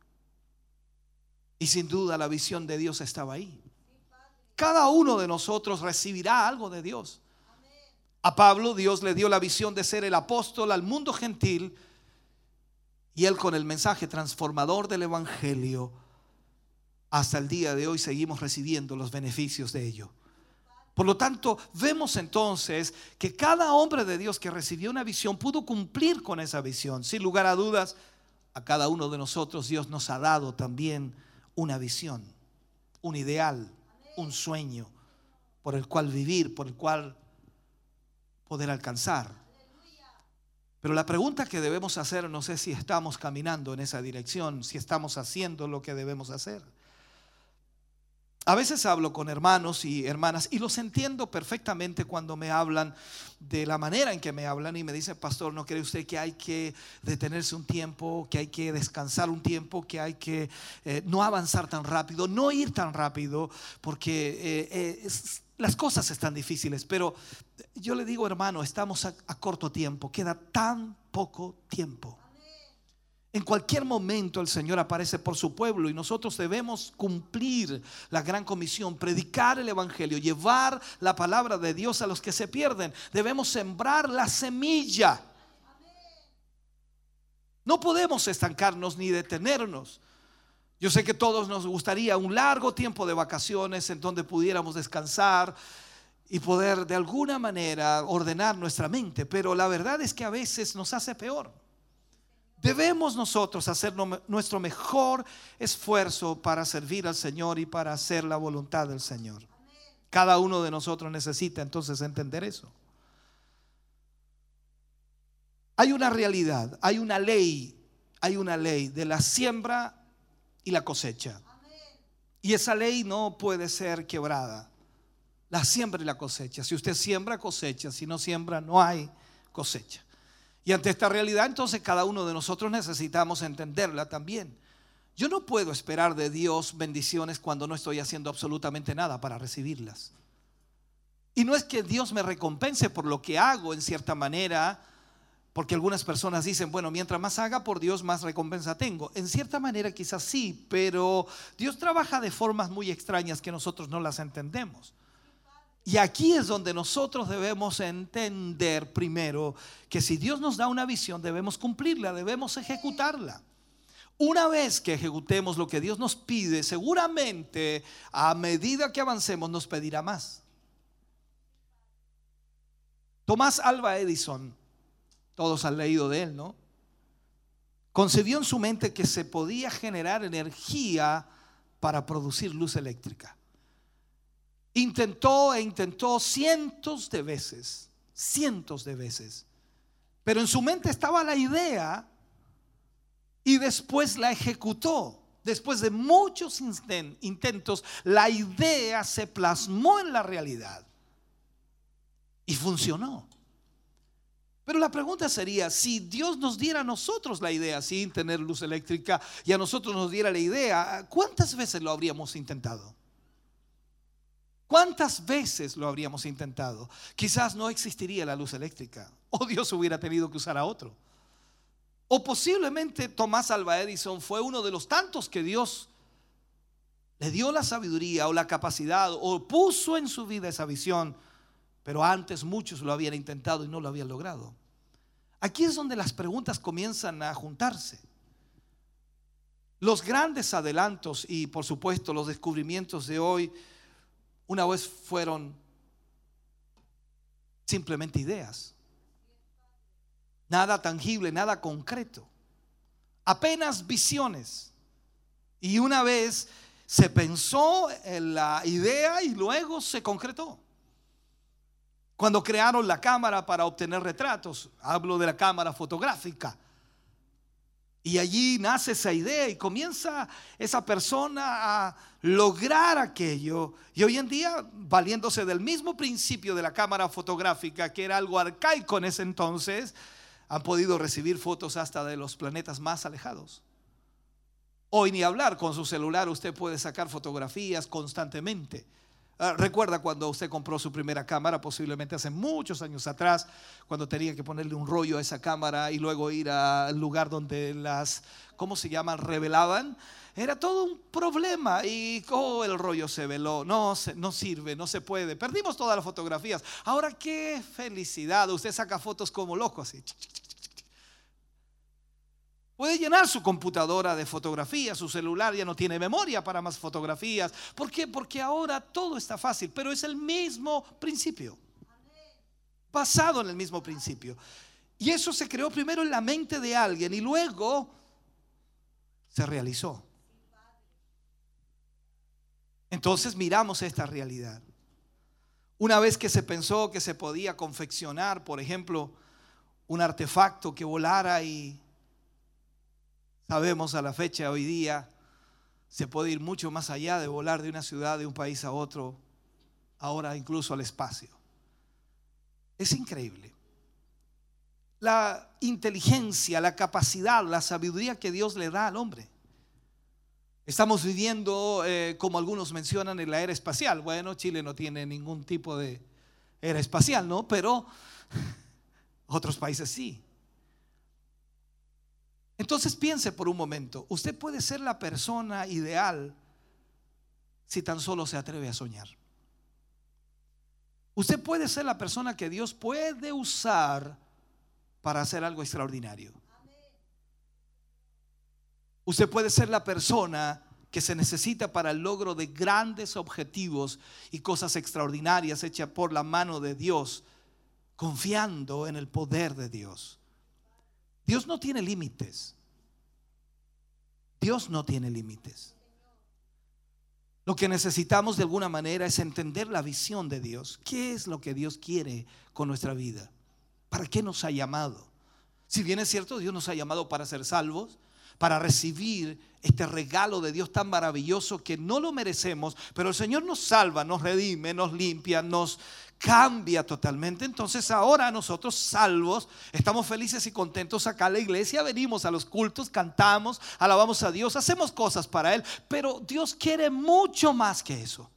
Y sin duda la visión de Dios estaba ahí. Cada uno de nosotros recibirá algo de Dios. A Pablo Dios le dio la visión de ser el apóstol al mundo gentil, y él, con el mensaje transformador del evangelio, hasta el día de hoy seguimos recibiendo los beneficios de ello. Por lo tanto, vemos entonces que cada hombre de Dios que recibió una visión pudo cumplir con esa visión. Sin lugar a dudas, a cada uno de nosotros Dios nos ha dado también una visión, un ideal, un sueño por el cual vivir, por el cual poder alcanzar. Pero la pregunta que debemos hacer, no sé si estamos caminando en esa dirección, si estamos haciendo lo que debemos hacer. A veces hablo con hermanos y hermanas y los entiendo perfectamente cuando me hablan de la manera en que me hablan y me dicen: pastor, ¿no cree usted que hay que detenerse un tiempo, que hay que descansar un tiempo, que hay que no avanzar tan rápido, no ir tan rápido, porque las cosas están difíciles? Pero yo le digo: hermano, estamos a corto tiempo, queda tan poco tiempo. En cualquier momento el Señor aparece por su pueblo y nosotros debemos cumplir la gran comisión, predicar el evangelio, llevar la palabra de Dios a los que se pierden. Debemos sembrar la semilla. No podemos estancarnos ni detenernos. Yo sé que todos nos gustaría un largo tiempo de vacaciones en donde pudiéramos descansar y poder de alguna manera ordenar nuestra mente, pero la verdad es que a veces nos hace peor. Debemos nosotros hacer nuestro mejor esfuerzo para servir al Señor y para hacer la voluntad del Señor. Cada uno de nosotros necesita entonces entender eso. Hay una realidad, hay una ley de la siembra y la cosecha. Y esa ley no puede ser quebrada. La siembra y la cosecha. Si usted siembra, cosecha. Si no siembra, no hay cosecha. Y ante esta realidad, entonces cada uno de nosotros necesitamos entenderla también. Yo no puedo esperar de Dios bendiciones cuando no estoy haciendo absolutamente nada para recibirlas. Y no es que Dios me recompense por lo que hago en cierta manera, porque algunas personas dicen, bueno, mientras más haga por Dios, más recompensa tengo. En cierta manera quizás sí, pero Dios trabaja de formas muy extrañas que nosotros no las entendemos. Y aquí es donde nosotros debemos entender primero que si Dios nos da una visión, debemos cumplirla, debemos ejecutarla. Una vez que ejecutemos lo que Dios nos pide, seguramente a medida que avancemos nos pedirá más. Thomas Alva Edison, todos han leído de él, ¿no? Concebió en su mente que se podía generar energía para producir luz eléctrica. Intentó cientos de veces, pero en su mente estaba la idea y después la ejecutó. Después de muchos intentos, la idea se plasmó en la realidad y funcionó. Pero la pregunta sería, si Dios nos diera a nosotros la idea sin tener luz eléctrica y a nosotros nos diera la idea, ¿cuántas veces lo habríamos intentado? ¿Cuántas veces lo habríamos intentado? Quizás no existiría la luz eléctrica, o Dios hubiera tenido que usar a otro. O posiblemente Thomas Alva Edison fue uno de los tantos que Dios le dio la sabiduría o la capacidad o puso en su vida esa visión, pero antes muchos lo habían intentado y no lo habían logrado. Aquí es donde las preguntas comienzan a juntarse. Los grandes adelantos y por supuesto los descubrimientos de hoy una vez fueron simplemente ideas. Nada tangible, nada concreto. Apenas visiones. Y una vez se pensó en la idea y luego se concretó. Cuando crearon la cámara para obtener retratos, hablo de la cámara fotográfica. Y allí nace esa idea y comienza esa persona a lograr aquello. Y hoy en día, valiéndose del mismo principio de la cámara fotográfica, que era algo arcaico en ese entonces, han podido recibir fotos hasta de los planetas más alejados. Hoy ni hablar, con su celular usted puede sacar fotografías constantemente. Recuerda cuando usted compró su primera cámara, posiblemente hace muchos años atrás, cuando tenía que ponerle un rollo a esa cámara y luego ir al lugar donde las, ¿cómo se llaman?, revelaban. Era todo un problema y el rollo se veló, no sirve, no se puede. Perdimos todas las fotografías. Ahora qué felicidad, usted saca fotos como loco así. Puede llenar su computadora de fotografías, su celular ya no tiene memoria para más fotografías. ¿Por qué? Porque ahora todo está fácil, pero es el mismo principio. Basado en el mismo principio. Y eso se creó primero en la mente de alguien y luego se realizó. Entonces miramos esta realidad. Una vez que se pensó que se podía confeccionar, por ejemplo, un artefacto que volara y sabemos a la fecha hoy día se puede ir mucho más allá de volar de una ciudad, de un país a otro, ahora incluso al espacio. Es increíble. La inteligencia, la capacidad, la sabiduría que Dios le da al hombre. Estamos viviendo, como algunos mencionan, en la era espacial. Bueno, Chile no tiene ningún tipo de era espacial, ¿no? Pero otros países sí. Entonces piense por un momento, usted puede ser la persona ideal si tan solo se atreve a soñar. Usted puede ser la persona que Dios puede usar para hacer algo extraordinario. Usted puede ser la persona que se necesita para el logro de grandes objetivos y cosas extraordinarias hechas por la mano de Dios, confiando en el poder de Dios. Dios no tiene límites. Dios no tiene límites. Lo que necesitamos de alguna manera es entender la visión de Dios. ¿Qué es lo que Dios quiere con nuestra vida? ¿Para qué nos ha llamado? Si bien es cierto, Dios nos ha llamado para ser salvos, para recibir este regalo de Dios tan maravilloso que no lo merecemos, pero el Señor nos salva, nos redime, nos limpia, nos cambia totalmente. Entonces ahora nosotros, salvos, estamos felices y contentos acá en la iglesia, venimos a los cultos, cantamos, alabamos a Dios, hacemos cosas para Él, pero Dios quiere mucho más que eso.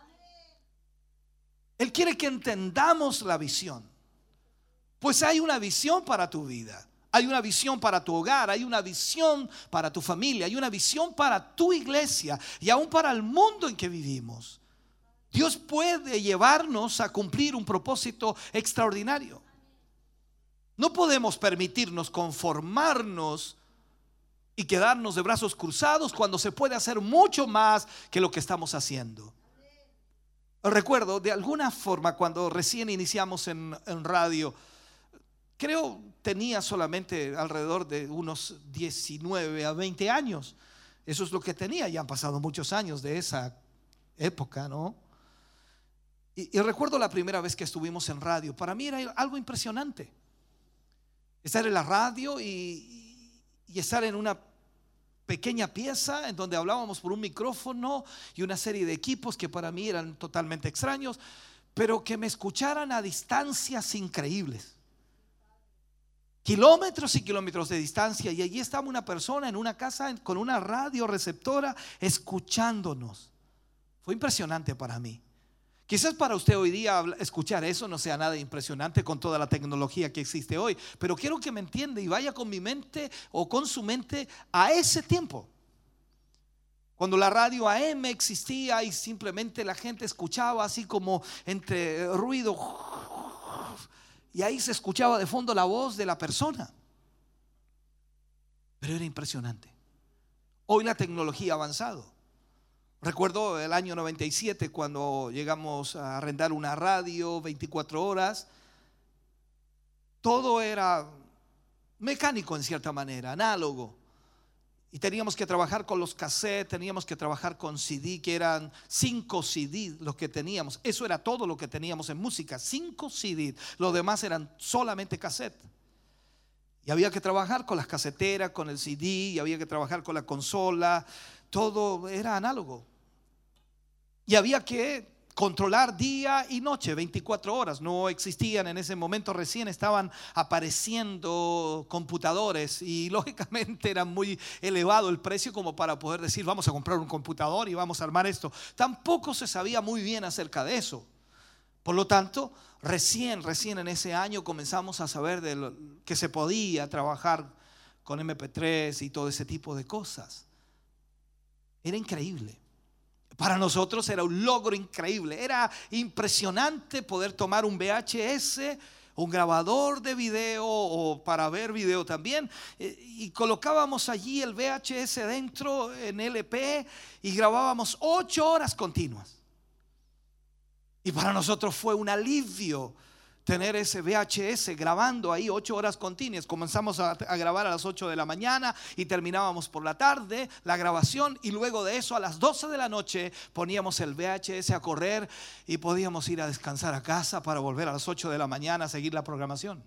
Él quiere que entendamos la visión. Pues hay una visión para tu vida, hay una visión para tu hogar, hay una visión para tu familia, hay una visión para tu iglesia y aún para el mundo en que vivimos. Dios puede llevarnos a cumplir un propósito extraordinario. No podemos permitirnos conformarnos y quedarnos de brazos cruzados cuando se puede hacer mucho más que lo que estamos haciendo. Recuerdo de alguna forma cuando recién iniciamos en radio, creo tenía solamente alrededor de unos 19 a 20 años. Eso es lo que tenía. Ya han pasado muchos años de esa época, ¿no? Y recuerdo la primera vez que estuvimos en radio. Para mí era algo impresionante estar en la radio y estar en una pequeña pieza en donde hablábamos por un micrófono y una serie de equipos que para mí eran totalmente extraños, pero que me escucharan a distancias increíbles. Kilómetros y kilómetros de distancia, y allí estaba una persona en una casa con una radio receptora escuchándonos. Fue impresionante para mí. Quizás para usted hoy día escuchar eso no sea nada impresionante con toda la tecnología que existe hoy, pero quiero que me entienda y vaya con mi mente o con su mente a ese tiempo, cuando la radio AM existía y simplemente la gente escuchaba así como entre ruido, y ahí se escuchaba de fondo la voz de la persona. Pero era impresionante. Hoy la tecnología ha avanzado. Recuerdo el año 97 cuando llegamos a arrendar una radio 24 horas. Todo era mecánico en cierta manera, análogo. Y teníamos que trabajar con los cassettes, teníamos que trabajar con CD, que eran 5 CD los que teníamos. Eso era todo lo que teníamos en música, 5 CD. Los demás eran solamente cassette. Y había que trabajar con las caseteras, con el CD, y había que trabajar con la consola. Todo era análogo. Y había que controlar día y noche, 24 horas. No existían en ese momento, recién estaban apareciendo computadores y lógicamente era muy elevado el precio como para poder decir vamos a comprar un computador y vamos a armar esto. Tampoco se sabía muy bien acerca de eso. Por lo tanto, recién en ese año comenzamos a saber que se podía trabajar con MP3 y todo ese tipo de cosas. Era increíble. Para nosotros era un logro increíble. Era impresionante poder tomar un VHS, un grabador de video o para ver video también, y colocábamos allí el VHS dentro en LP y grabábamos 8 horas continuas. Y para nosotros fue un alivio tener ese VHS grabando ahí 8 horas continuas. Comenzamos a grabar a las 8 de la mañana y terminábamos por la tarde la grabación, y luego de eso a las 12 de la noche poníamos el VHS a correr y podíamos ir a descansar a casa para volver a las 8 de la mañana a seguir la programación.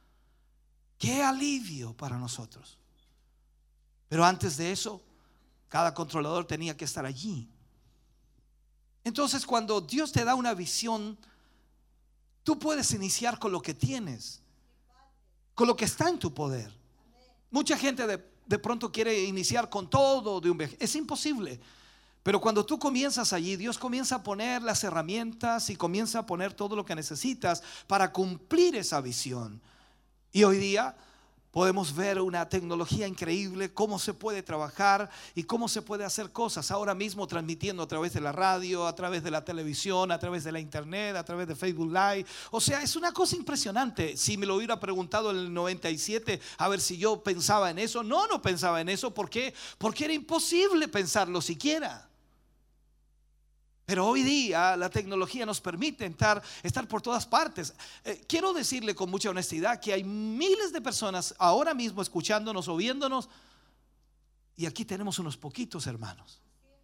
Qué alivio para nosotros. Pero antes de eso, cada controlador tenía que estar allí. Entonces, cuando Dios te da una visión, tú puedes iniciar con lo que tienes, con lo que está en tu poder. Mucha gente de pronto quiere iniciar con todo de un viaje. Es imposible. Pero cuando tú comienzas allí, Dios comienza a poner las herramientas y comienza a poner todo lo que necesitas para cumplir esa visión. Y hoy día Podemos ver una tecnología increíble, cómo se puede trabajar y cómo se puede hacer cosas. Ahora mismo transmitiendo a través de la radio, a través de la televisión, a través de la internet, a través de Facebook Live. O sea, es una cosa impresionante. Si me lo hubiera preguntado en el 97, a ver si yo pensaba en eso. No pensaba en eso. ¿Por qué? Porque era imposible pensarlo siquiera. Pero hoy día la tecnología nos permite estar por todas partes. Quiero decirle con mucha honestidad que hay miles de personas ahora mismo escuchándonos o viéndonos, y aquí tenemos unos poquitos hermanos.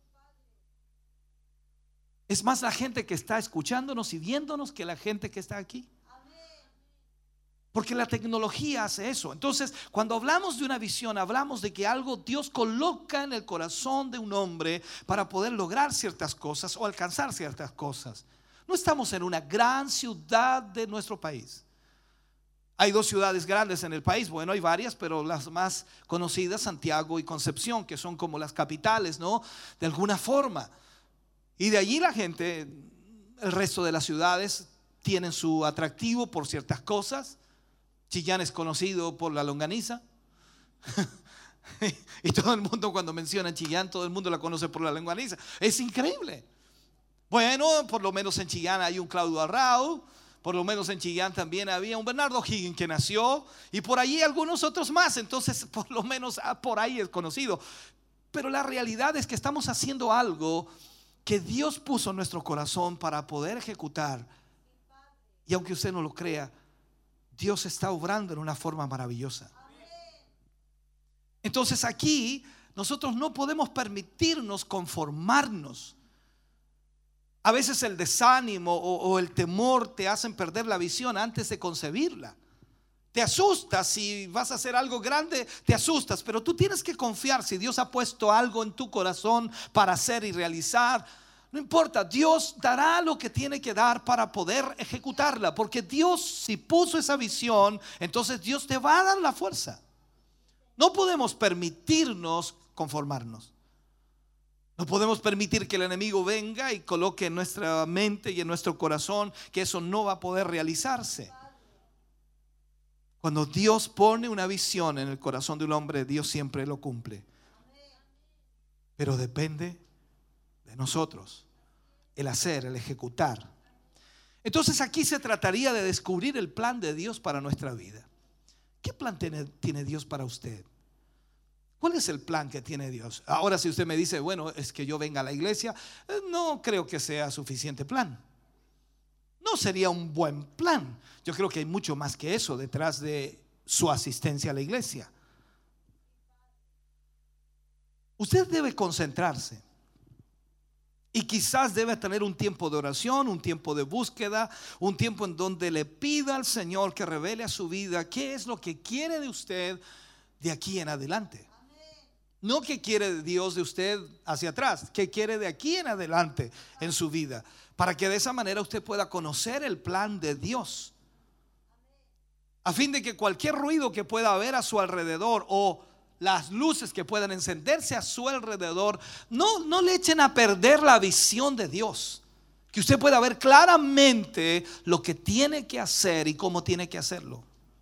Es más la gente que está escuchándonos y viéndonos que la gente que está aquí. Porque la tecnología hace eso. Entonces, cuando hablamos de una visión, hablamos de que algo Dios coloca en el corazón de un hombre para poder lograr ciertas cosas o alcanzar ciertas cosas. No estamos en una gran ciudad de nuestro país. Hay dos ciudades grandes en el país. Bueno, hay varias, pero las más conocidas, Santiago y Concepción, que son como las capitales, ¿no? De alguna forma. Y de allí la gente, el resto de las ciudades tienen su atractivo por ciertas cosas. Chillán es conocido por la longaniza. Y todo el mundo, cuando menciona Chillán, todo el mundo la conoce por la longaniza. Es increíble. Bueno, por lo menos en Chillán hay un Claudio Arrau. Por lo menos en Chillán también había un Bernardo Higgins que nació. Y por allí algunos otros más. Entonces, por lo menos por ahí es conocido. Pero la realidad es que estamos haciendo algo que Dios puso en nuestro corazón para poder ejecutar. Y aunque usted no lo crea, Dios está obrando en una forma maravillosa. Entonces aquí nosotros no podemos permitirnos conformarnos. A veces el desánimo o el temor te hacen perder la visión antes de concebirla. Te asustas si vas a hacer algo grande, te asustas, pero tú tienes que confiar. Si Dios ha puesto algo en tu corazón para hacer y realizar, no importa, Dios dará lo que tiene que dar para poder ejecutarla. Porque Dios, si puso esa visión, entonces Dios te va a dar la fuerza. No podemos permitirnos conformarnos. No podemos permitir que el enemigo venga y coloque en nuestra mente y en nuestro corazón que eso no va a poder realizarse. Cuando Dios pone una visión en el corazón de un hombre, Dios siempre lo cumple. Pero depende de nosotros, el hacer, el ejecutar. Entonces aquí se trataría de descubrir el plan de Dios para nuestra vida. ¿Qué plan tiene Dios para usted? ¿Cuál es el plan que tiene Dios? Ahora, si usted me dice, bueno, es que yo venga a la iglesia, no creo que sea suficiente plan. No sería un buen plan. Yo creo que hay mucho más que eso detrás de su asistencia a la iglesia. Usted debe concentrarse. Y quizás debe tener un tiempo de oración, un tiempo de búsqueda, un tiempo en donde le pida al Señor que revele a su vida qué es lo que quiere de usted de aquí en adelante. No qué quiere Dios de usted hacia atrás, qué quiere de aquí en adelante en su vida, para que de esa manera usted pueda conocer el plan de Dios, a fin de que cualquier ruido que pueda haber a su alrededor o las luces que puedan encenderse a su alrededor no le echen a perder la visión de Dios. Que usted pueda ver claramente lo que tiene que hacer y cómo tiene que hacerlo.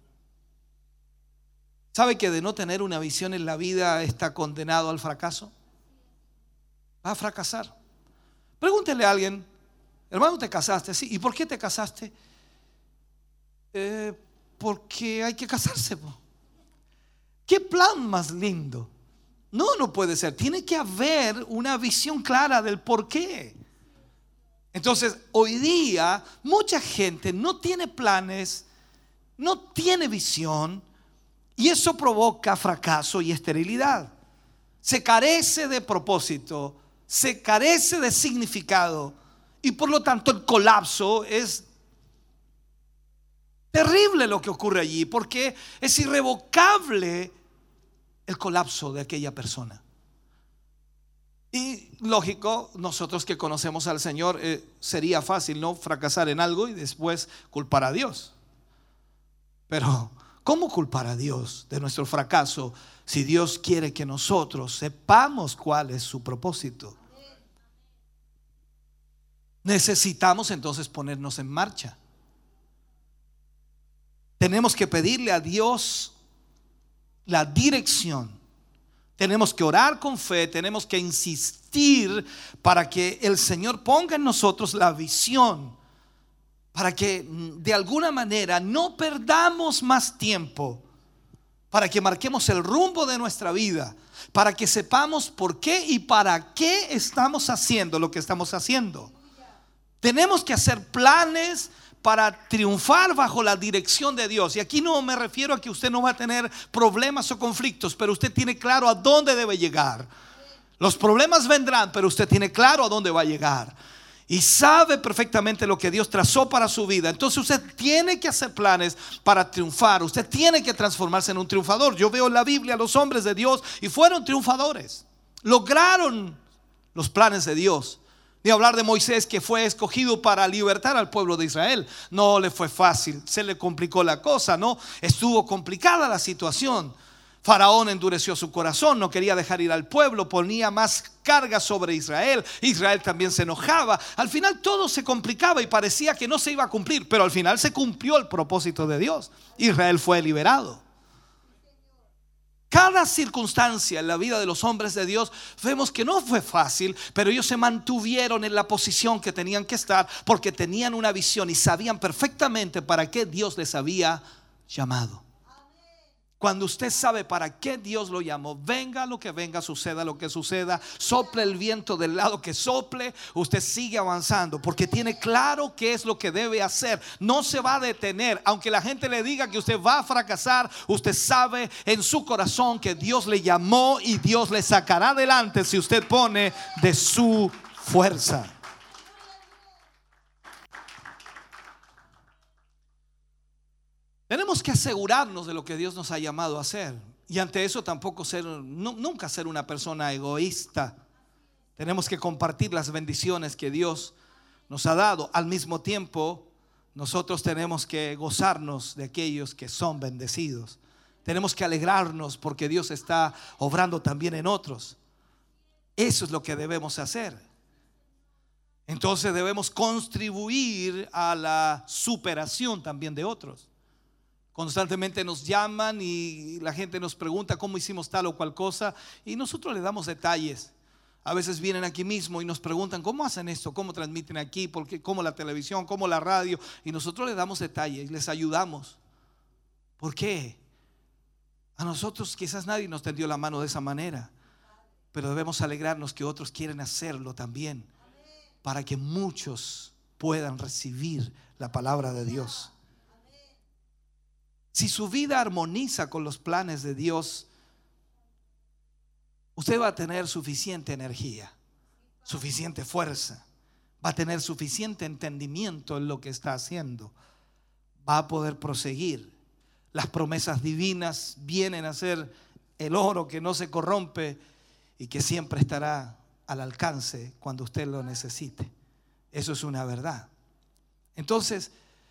¿Sabe que de no tener una visión en la vida está condenado al fracaso? Va a fracasar. Pregúntele a alguien, hermano, ¿te casaste? Sí. ¿Y por qué te casaste? Porque hay que casarse. ¿Qué plan más lindo? No puede ser. Tiene que haber una visión clara del por qué. Entonces, hoy día mucha gente no tiene planes, no tiene visión, y eso provoca fracaso y esterilidad. Se carece de propósito, se carece de significado, y por lo tanto el colapso es terrible lo que ocurre allí, porque es irrevocable el colapso de aquella persona. Y lógico, nosotros que conocemos al Señor, sería fácil no fracasar en algo y después culpar a Dios. Pero ¿cómo culpar a Dios de nuestro fracaso si Dios quiere que nosotros sepamos cuál es su propósito? Necesitamos entonces ponernos en marcha. Tenemos que pedirle a Dios la dirección. Tenemos que orar con fe, tenemos que insistir para que el Señor ponga en nosotros la visión, para que de alguna manera no perdamos más tiempo, para que marquemos el rumbo de nuestra vida, para que sepamos por qué y para qué estamos haciendo lo que estamos haciendo. Tenemos que hacer planes para triunfar bajo la dirección de Dios. Y aquí no me refiero a que usted no va a tener problemas o conflictos, pero usted tiene claro a dónde debe llegar. Los problemas vendrán, pero usted tiene claro a dónde va a llegar. Y sabe perfectamente lo que Dios trazó para su vida. Entonces usted tiene que hacer planes para triunfar. Usted tiene que transformarse en un triunfador. Yo veo en la Biblia a los hombres de Dios y fueron triunfadores. Lograron los planes de Dios. Ni hablar de Moisés, que fue escogido para libertar al pueblo de Israel. No le fue fácil, se le complicó la cosa, ¿no? Estuvo complicada la situación. Faraón endureció su corazón, no quería dejar ir al pueblo, ponía más carga sobre Israel. Israel también se enojaba. Al final todo se complicaba y parecía que no se iba a cumplir, pero al final se cumplió el propósito de Dios. Israel fue liberado. Cada circunstancia en la vida de los hombres de Dios vemos que no fue fácil, pero ellos se mantuvieron en la posición que tenían que estar porque tenían una visión y sabían perfectamente para qué Dios les había llamado. Cuando usted sabe para qué Dios lo llamó, venga lo que venga, suceda lo que suceda, sople el viento del lado que sople, usted sigue avanzando porque tiene claro qué es lo que debe hacer. No se va a detener, aunque la gente le diga que usted va a fracasar. Usted sabe en su corazón que Dios le llamó y Dios le sacará adelante si usted pone de su fuerza. Tenemos que asegurarnos de lo que Dios nos ha llamado a hacer. Y ante eso tampoco nunca ser una persona egoísta. Tenemos que compartir las bendiciones que Dios nos ha dado. Al mismo tiempo, nosotros tenemos que gozarnos de aquellos que son bendecidos. Tenemos que alegrarnos porque Dios está obrando también en otros. Eso es lo que debemos hacer. Entonces debemos contribuir a la superación también de otros. Constantemente nos llaman y la gente nos pregunta cómo hicimos tal o cual cosa y nosotros le damos detalles. A veces vienen aquí mismo y nos preguntan cómo hacen esto, cómo transmiten aquí, cómo la televisión, cómo la radio, y nosotros les damos detalles, les ayudamos. ¿Por qué? A nosotros quizás nadie nos tendió la mano de esa manera, pero debemos alegrarnos que otros quieren hacerlo también, para que muchos puedan recibir la palabra de Dios. Si su vida armoniza con los planes de Dios, usted va a tener suficiente energía, suficiente fuerza, va a tener suficiente entendimiento en lo que está haciendo, va a poder proseguir. Las promesas divinas vienen a ser el oro que no se corrompe y que siempre estará al alcance cuando usted lo necesite. Eso es una verdad. Entonces,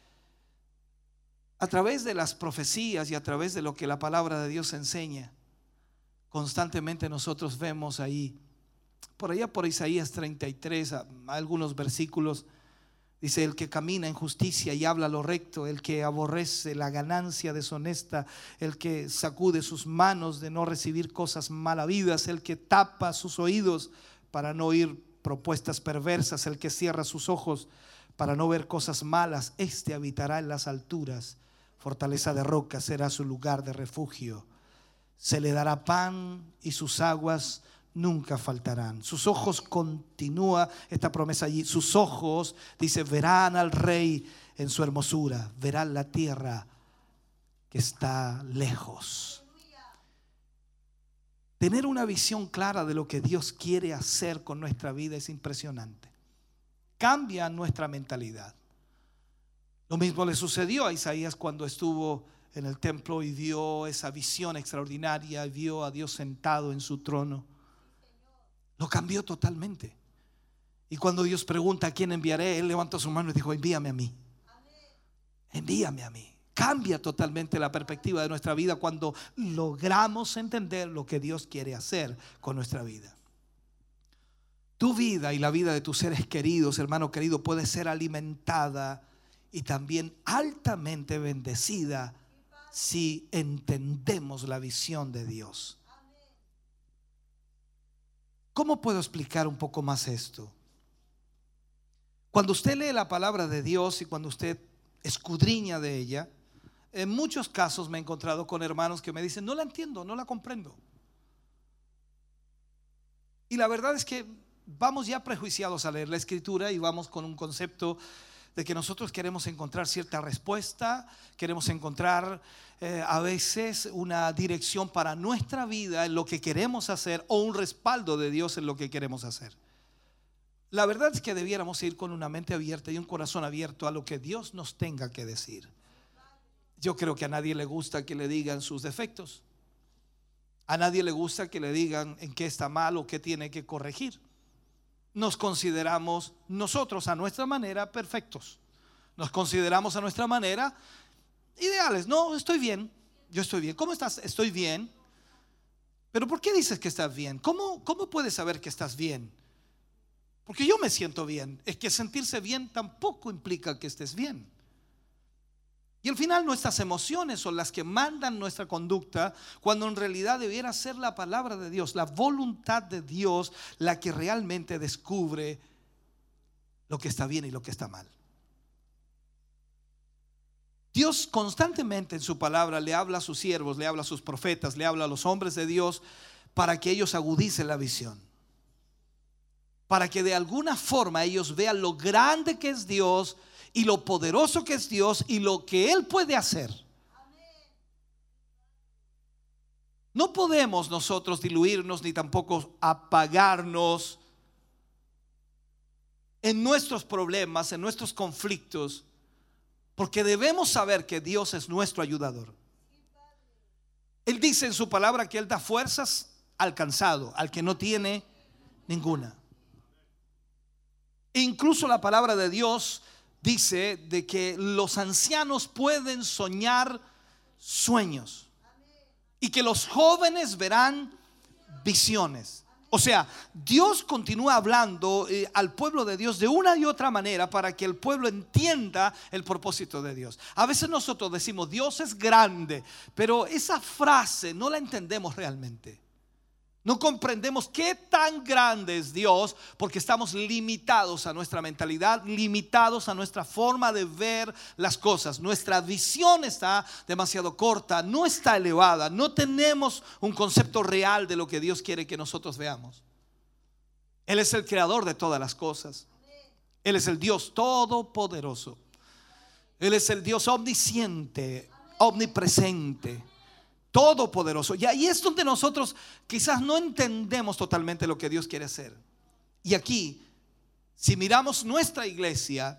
a través de las profecías y a través de lo que la palabra de Dios enseña, constantemente nosotros vemos ahí, por allá por Isaías 33, algunos versículos, dice: el que camina en justicia y habla lo recto, el que aborrece la ganancia deshonesta, el que sacude sus manos de no recibir cosas malavidas, el que tapa sus oídos para no oír propuestas perversas, el que cierra sus ojos para no ver cosas malas, este habitará en las alturas. Fortaleza de roca será su lugar de refugio. Se le dará pan y sus aguas nunca faltarán. Sus ojos, continúa esta promesa allí, sus ojos, dice, verán al Rey en su hermosura, verán la tierra que está lejos. Tener una visión clara de lo que Dios quiere hacer con nuestra vida es impresionante. Cambia nuestra mentalidad. Lo mismo le sucedió a Isaías cuando estuvo en el templo y vio esa visión extraordinaria, vio a Dios sentado en su trono. Lo cambió totalmente. Y cuando Dios pregunta: ¿a quién enviaré?, él levantó su mano y dijo: envíame a mí. Envíame a mí. Cambia totalmente la perspectiva de nuestra vida cuando logramos entender lo que Dios quiere hacer con nuestra vida. Tu vida y la vida de tus seres queridos, hermano querido, puede ser alimentada y también altamente bendecida si entendemos la visión de Dios. ¿Cómo puedo explicar un poco más esto? Cuando usted lee la palabra de Dios y cuando usted escudriña de ella, en muchos casos me he encontrado con hermanos que me dicen: no la entiendo, no la comprendo. Y la verdad es que vamos ya prejuiciados a leer la Escritura y vamos con un concepto de que nosotros queremos encontrar cierta respuesta, queremos encontrar a veces una dirección para nuestra vida en lo que queremos hacer, o un respaldo de Dios en lo que queremos hacer. La verdad es que debiéramos ir con una mente abierta y un corazón abierto a lo que Dios nos tenga que decir. Yo creo que a nadie le gusta que le digan sus defectos. A nadie le gusta que le digan en qué está mal o qué tiene que corregir. Nos consideramos nosotros a nuestra manera perfectos. Nos consideramos a nuestra manera ideales. No, estoy bien. Yo estoy bien. ¿Cómo estás? Estoy bien. Pero ¿por qué dices que estás bien? ¿Cómo puedes saber que estás bien? Porque yo me siento bien. Es que sentirse bien tampoco implica que estés bien. Y al final nuestras emociones son las que mandan nuestra conducta, cuando en realidad debiera ser la palabra de Dios, la voluntad de Dios, la que realmente descubre lo que está bien y lo que está mal. Dios constantemente en su palabra le habla a sus siervos, le habla a sus profetas, le habla a los hombres de Dios, para que ellos agudicen la visión, para que de alguna forma ellos vean lo grande que es Dios y lo poderoso que es Dios y lo que Él puede hacer. No podemos nosotros diluirnos ni tampoco apagarnos en nuestros problemas, en nuestros conflictos, porque debemos saber que Dios es nuestro ayudador. Él dice en su palabra que Él da fuerzas al cansado, al que no tiene ninguna. E incluso la palabra de Dios dice de que los ancianos pueden soñar sueños y que los jóvenes verán visiones. O sea, Dios continúa hablando al pueblo de Dios de una y otra manera para que el pueblo entienda el propósito de Dios. A veces nosotros decimos Dios es grande, pero esa frase no la entendemos realmente. No comprendemos qué tan grande es Dios, porque estamos limitados a nuestra mentalidad, limitados a nuestra forma de ver las cosas. Nuestra visión está demasiado corta, no está elevada, no tenemos un concepto real de lo que Dios quiere que nosotros veamos. Él es el creador de todas las cosas. Él es el Dios todopoderoso. Él es el Dios omnisciente, omnipresente, todopoderoso. Y ahí es donde nosotros quizás no entendemos totalmente lo que Dios quiere hacer. Y aquí, si miramos nuestra iglesia,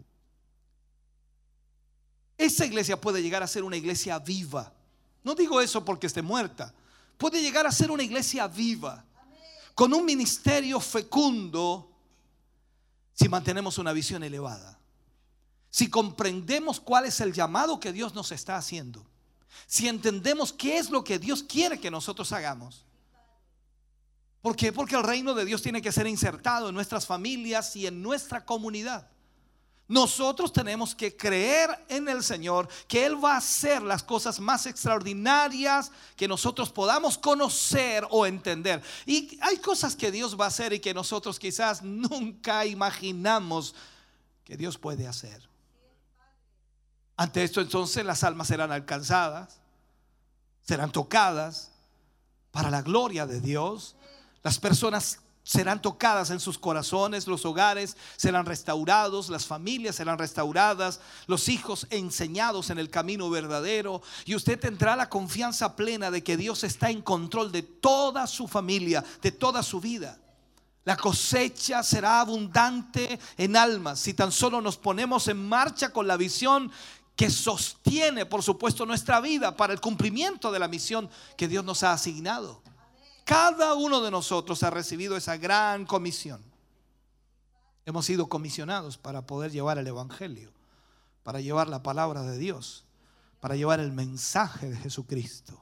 esa iglesia puede llegar a ser una iglesia viva. No digo eso porque esté muerta. Puede llegar a ser una iglesia viva, con un ministerio fecundo, si mantenemos una visión elevada, si comprendemos cuál es el llamado que Dios nos está haciendo, si entendemos qué es lo que Dios quiere que nosotros hagamos. ¿Por qué? Porque el reino de Dios tiene que ser insertado en nuestras familias y en nuestra comunidad. Nosotros tenemos que creer en el Señor, que Él va a hacer las cosas más extraordinarias que nosotros podamos conocer o entender. Y hay cosas que Dios va a hacer y que nosotros quizás nunca imaginamos que Dios puede hacer. Ante esto, entonces, las almas serán alcanzadas, serán tocadas para la gloria de Dios. Las personas serán tocadas en sus corazones, los hogares serán restaurados, las familias serán restauradas, los hijos enseñados en el camino verdadero, y usted tendrá la confianza plena de que Dios está en control de toda su familia, de toda su vida. La cosecha será abundante en almas si tan solo nos ponemos en marcha con la visión que sostiene, por supuesto, nuestra vida para el cumplimiento de la misión que Dios nos ha asignado. Cada uno de nosotros ha recibido esa gran comisión. Hemos sido comisionados para poder llevar el evangelio, para llevar la palabra de Dios, para llevar el mensaje de Jesucristo.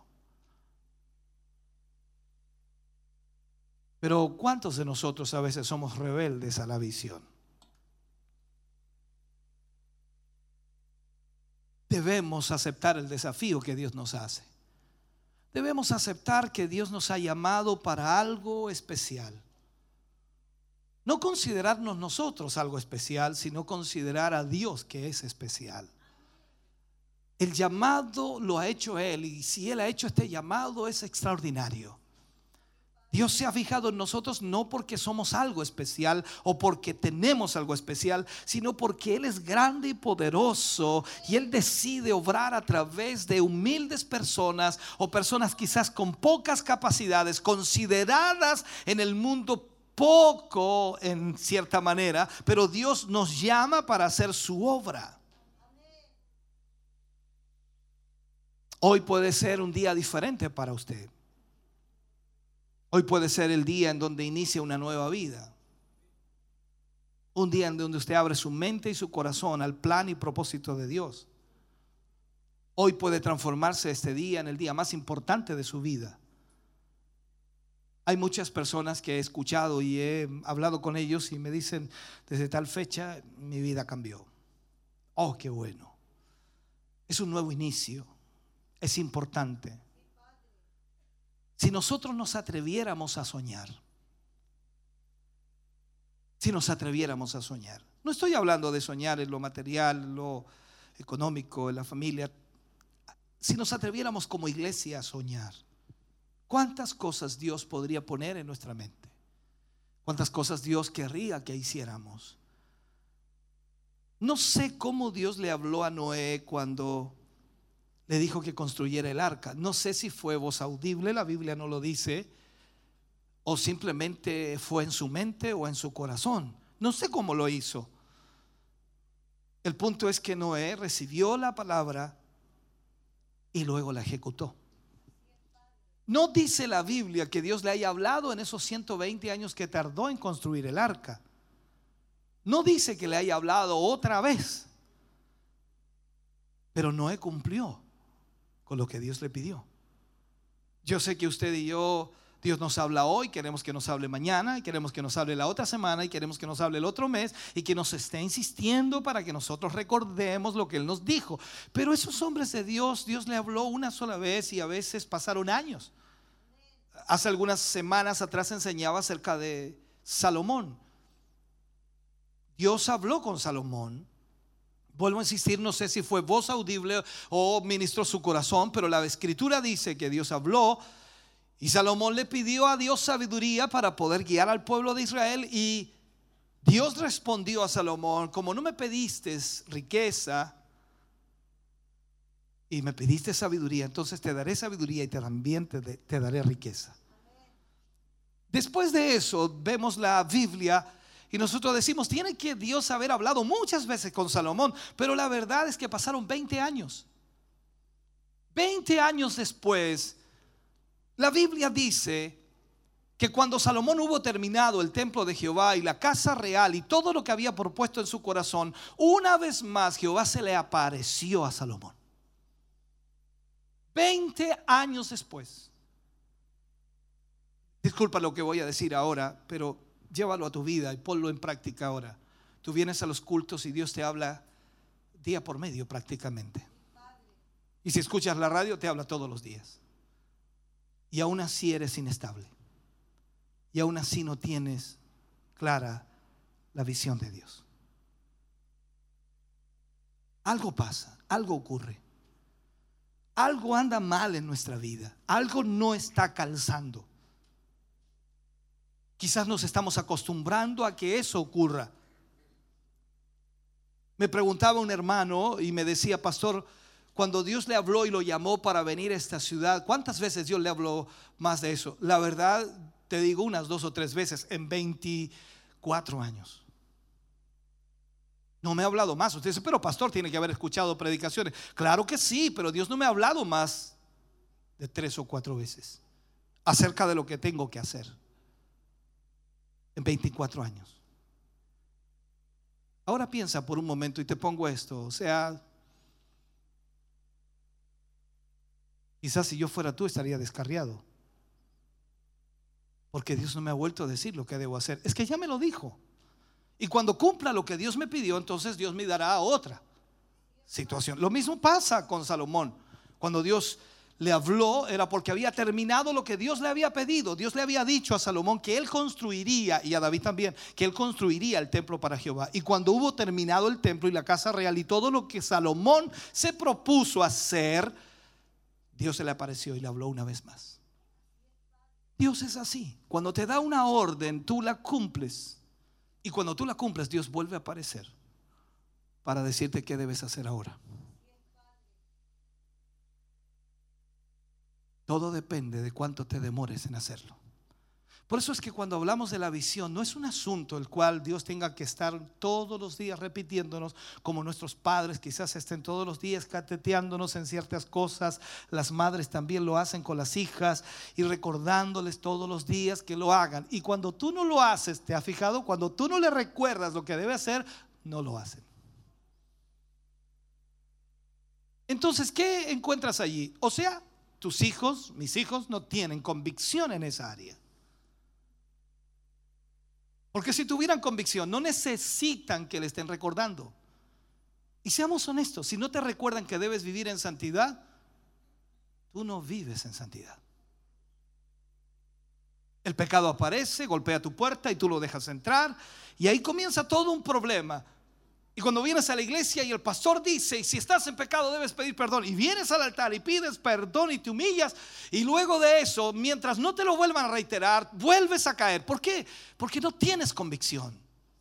Pero ¿cuántos de nosotros a veces somos rebeldes a la visión? debemos aceptar el desafío que Dios nos hace. Debemos aceptar que Dios nos ha llamado para algo especial. No considerarnos nosotros algo especial, sino considerar a Dios que es especial. El llamado lo ha hecho Él, y si Él ha hecho este llamado es extraordinario. Dios se ha fijado en nosotros no porque somos algo especial o porque tenemos algo especial, sino porque Él es grande y poderoso, y Él decide obrar a través de humildes personas o personas quizás con pocas capacidades, consideradas en el mundo poco en cierta manera, pero Dios nos llama para hacer su obra. Hoy puede ser un día diferente para usted. Hoy puede ser el día en donde inicia una nueva vida. Un día en donde usted abre su mente y su corazón al plan y propósito de Dios. Hoy puede transformarse este día en el día más importante de su vida. Hay muchas personas que he escuchado y he hablado con ellos y me dicen: desde tal fecha mi vida cambió. Oh, qué bueno. Es un nuevo inicio. Es importante. Si nosotros nos atreviéramos a soñar, no estoy hablando de soñar en lo material, en lo económico, en la familia. Si nos atreviéramos como iglesia a soñar, ¿cuántas cosas Dios podría poner en nuestra mente? ¿Cuántas cosas Dios querría que hiciéramos? No sé cómo Dios le habló a Noé cuando le dijo que construyera el arca. No sé si fue voz audible, la Biblia no lo dice, o simplemente fue en su mente o en su corazón. No sé cómo lo hizo. El punto es que Noé recibió la palabra y luego la ejecutó. No dice la Biblia que Dios le haya hablado en esos 120 años que tardó en construir el arca. No dice que le haya hablado otra vez. Pero Noé cumplió con lo que Dios le pidió. Yo sé que usted y yo, Dios nos habla hoy, queremos que nos hable mañana, y queremos que nos hable la otra semana, y queremos que nos hable el otro mes, y que nos esté insistiendo para que nosotros recordemos lo que Él nos dijo. Pero esos hombres de Dios, Dios le habló una sola vez y a veces pasaron años. Hace algunas semanas atrás enseñaba acerca de Salomón. Dios habló con Salomón. Vuelvo a insistir, no sé si fue voz audible o ministró su corazón, pero la escritura dice que Dios habló y Salomón le pidió a Dios sabiduría para poder guiar al pueblo de Israel, y Dios respondió a Salomón: como no me pediste riqueza y me pediste sabiduría, entonces te daré sabiduría y también te daré riqueza. Después de eso vemos la Biblia y nosotros decimos: tiene que Dios haber hablado muchas veces con Salomón, pero la verdad es que pasaron 20 años. 20 años después, la Biblia dice que cuando Salomón hubo terminado el templo de Jehová y la casa real y todo lo que había propuesto en su corazón, una vez más Jehová se le apareció a Salomón. 20 años después. Disculpa lo que voy a decir ahora, pero llévalo a tu vida y ponlo en práctica ahora. Tú vienes a los cultos y Dios te habla día por medio prácticamente. Y si escuchas la radio, te habla todos los días. Y aún así eres inestable. Y aún así no tienes clara la visión de Dios. Algo pasa, algo ocurre. Algo anda mal en nuestra vida. Algo no está calzando. Quizás nos estamos acostumbrando a que eso ocurra. Me preguntaba un hermano y me decía: pastor, cuando Dios le habló y lo llamó para venir a esta ciudad, ¿cuántas veces Dios le habló más de eso? La verdad, te digo, unas 2 o 3 veces en 24 años. No me ha hablado más. Usted dice: pero pastor, tiene que haber escuchado predicaciones. Claro que sí, pero Dios no me ha hablado más de 3 o 4 veces acerca de lo que tengo que hacer en 24 años. Ahora piensa por un momento y te pongo esto. O sea, quizás si yo fuera tú estaría descarriado, porque Dios no me ha vuelto a decir lo que debo hacer. Es que ya me lo dijo. Y cuando cumpla lo que Dios me pidió, entonces Dios me dará otra. situación. Lo mismo pasa con Salomón. Cuando Dios le habló, era porque había terminado lo que Dios le había pedido. Dios le había dicho a Salomón que él construiría, y a David también, que él construiría el templo para Jehová. Y cuando hubo terminado el templo y la casa real y todo lo que Salomón se propuso hacer, Dios se le apareció y le habló una vez más. Dios es así. Cuando te da una orden, tú la cumples. Y cuando tú la cumples, Dios vuelve a aparecer para decirte qué debes hacer ahora. Todo depende de cuánto te demores en hacerlo. Por eso es que cuando hablamos de la visión, no es un asunto el cual Dios tenga que estar todos los días repitiéndonos, como nuestros padres quizás estén todos los días cateteándonos en ciertas cosas. Las madres también lo hacen con las hijas y recordándoles todos los días que lo hagan. Y cuando tú no lo haces, ¿te has fijado? Cuando tú no le recuerdas lo que debe hacer, no lo hacen. Entonces, ¿qué encuentras allí? O sea, tus hijos, mis hijos, no tienen convicción en esa área. Porque si tuvieran convicción, no necesitan que le estén recordando. Y seamos honestos, si no te recuerdan que debes vivir en santidad, tú no vives en santidad. El pecado aparece, golpea tu puerta y tú lo dejas entrar, y ahí comienza todo un problema. Y cuando vienes a la iglesia y el pastor dice, y si estás en pecado debes pedir perdón, y vienes al altar y pides perdón y te humillas, y luego de eso, mientras no te lo vuelvan a reiterar, vuelves a caer. ¿Por qué? Porque no tienes convicción.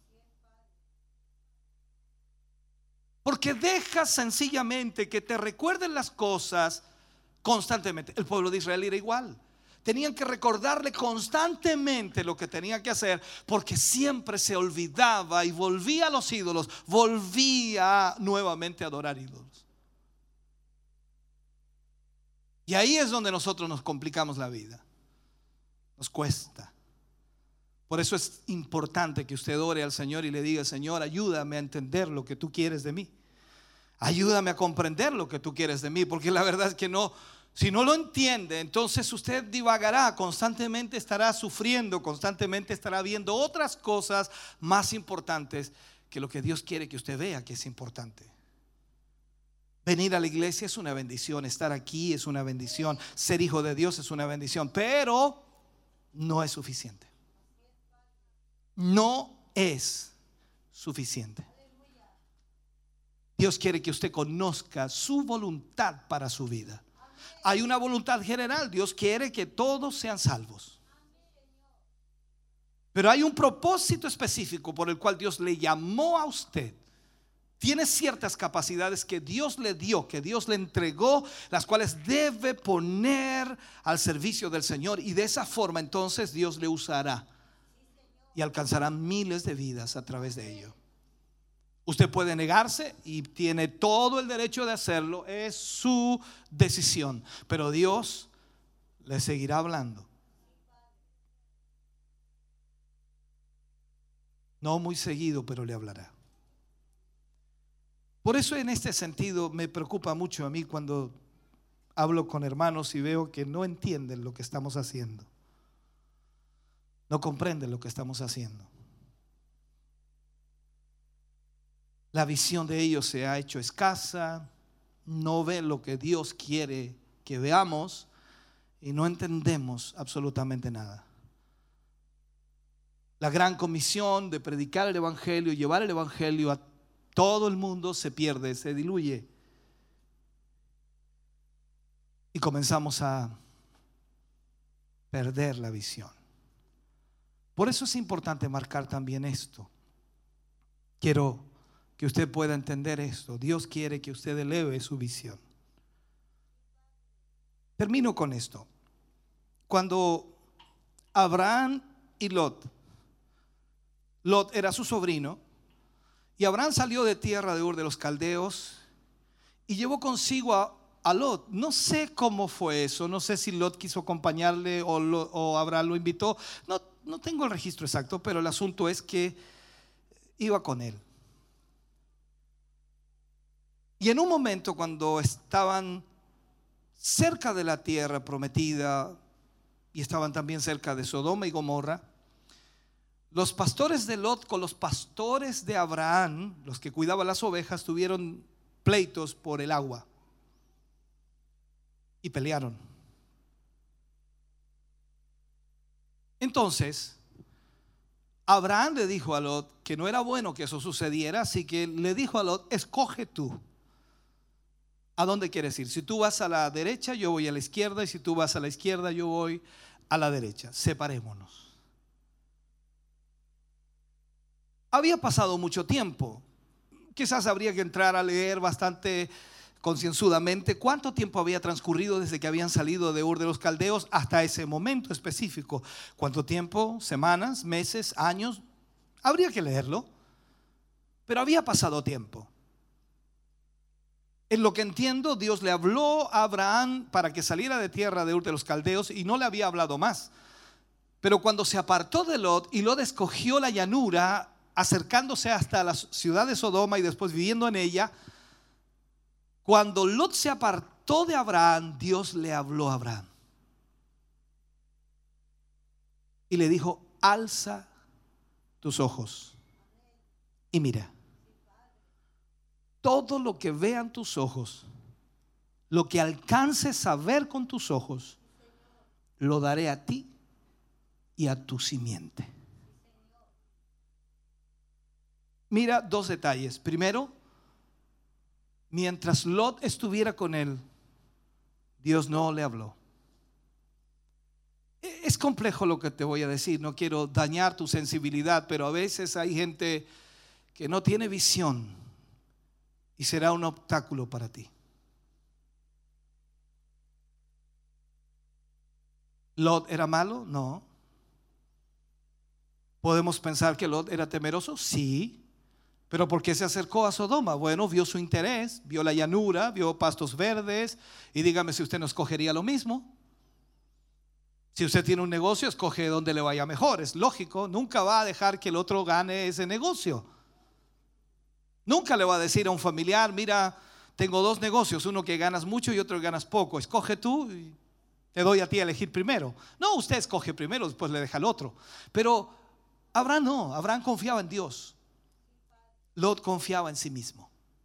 Porque dejas sencillamente que te recuerden las cosas constantemente. El pueblo de Israel era igual. Tenían que recordarle constantemente lo que tenía que hacer, porque siempre se olvidaba y volvía a los ídolos, volvía nuevamente a adorar ídolos. Y ahí es donde nosotros nos complicamos la vida. Nos cuesta. Por eso es importante que usted ore al Señor y le diga: Señor, ayúdame a entender lo que tú quieres de mí. Ayúdame a comprender lo que tú quieres de mí, porque la verdad es que no. Si no lo entiende, entonces usted divagará, constantemente estará sufriendo, constantemente estará viendo otras cosas más importantes que lo que Dios quiere que usted vea que es importante. Venir a la iglesia es una bendición, estar aquí es una bendición, ser hijo de Dios es una bendición, pero no es suficiente. No es suficiente. Dios quiere que usted conozca su voluntad para su vida. Hay una voluntad general. Dios quiere que todos sean salvos. Pero hay un propósito específico por el cual Dios le llamó a usted. Tiene ciertas capacidades que Dios le dio, que Dios le entregó, las cuales debe poner al servicio del Señor. Y de esa forma entonces Dios le usará y alcanzará miles de vidas a través de ello. Usted puede negarse y tiene todo el derecho de hacerlo, es su decisión, pero Dios le seguirá hablando. No muy seguido, pero le hablará. Por eso en este sentido me preocupa mucho a mí cuando hablo con hermanos y veo que no entienden lo que estamos haciendo. No comprenden lo que estamos haciendo. La visión de ellos se ha hecho escasa, no ven lo que Dios quiere que veamos y no entendemos absolutamente nada. La gran comisión de predicar el evangelio, llevar el evangelio a todo el mundo se pierde, se diluye. Y comenzamos a perder la visión. Por eso es importante marcar también esto. Quiero que usted pueda entender esto. Dios quiere que usted eleve su visión. Termino con esto. Cuando Abraham y Lot era su sobrino, y Abraham salió de tierra de Ur de los Caldeos y llevó consigo a Lot. No sé cómo fue eso, no sé si Lot quiso acompañarle o Abraham lo invitó. No tengo el registro exacto, pero el asunto es que iba con él. Y en un momento, cuando estaban cerca de la tierra prometida y estaban también cerca de Sodoma y Gomorra, los pastores de Lot con los pastores de Abraham, los que cuidaban las ovejas, tuvieron pleitos por el agua y pelearon. Entonces Abraham le dijo a Lot que no era bueno que eso sucediera, así que le dijo a Lot: escoge tú a dónde quieres ir. Si tú vas a la derecha, yo voy a la izquierda, y si tú vas a la izquierda, yo voy a la derecha. Separémonos. Había pasado mucho tiempo. Quizás habría que entrar a leer bastante concienzudamente cuánto tiempo había transcurrido desde que habían salido de Ur de los Caldeos hasta ese momento específico. ¿Cuánto tiempo? ¿Semanas? ¿Meses? ¿Años? Habría que leerlo. Pero había pasado tiempo. En lo que entiendo, Dios le habló a Abraham para que saliera de tierra de Ur de los Caldeos y no le había hablado más. Pero cuando se apartó de Lot y Lot escogió la llanura, acercándose hasta la ciudad de Sodoma y después viviendo en ella, cuando Lot se apartó de Abraham, Dios le habló a Abraham y le dijo: alza tus ojos y mira. Todo lo que vean tus ojos, lo que alcances a ver con tus ojos, lo daré a ti y a tu simiente. Mira dos detalles. Primero, mientras Lot estuviera con él, Dios no le habló. Es complejo lo que te voy a decir, no quiero dañar tu sensibilidad, pero a veces hay gente que no tiene visión y será un obstáculo para ti. ¿Lot era malo? No. ¿Podemos pensar que Lot era temeroso? Sí. ¿Pero por qué se acercó a Sodoma? Bueno, vio su interés, vio la llanura, vio pastos verdes. Y dígame si usted no escogería lo mismo. Si usted tiene un negocio, escoge donde le vaya mejor. Es lógico, nunca va a dejar que el otro gane ese negocio. Nunca le va a decir a un familiar: mira, tengo dos negocios, uno que ganas mucho y otro que ganas poco. Escoge tú y te doy a ti a elegir primero. No, usted escoge primero, después le deja al otro. Pero Abraham no, Abraham confiaba en Dios. Lot confiaba en sí mismo.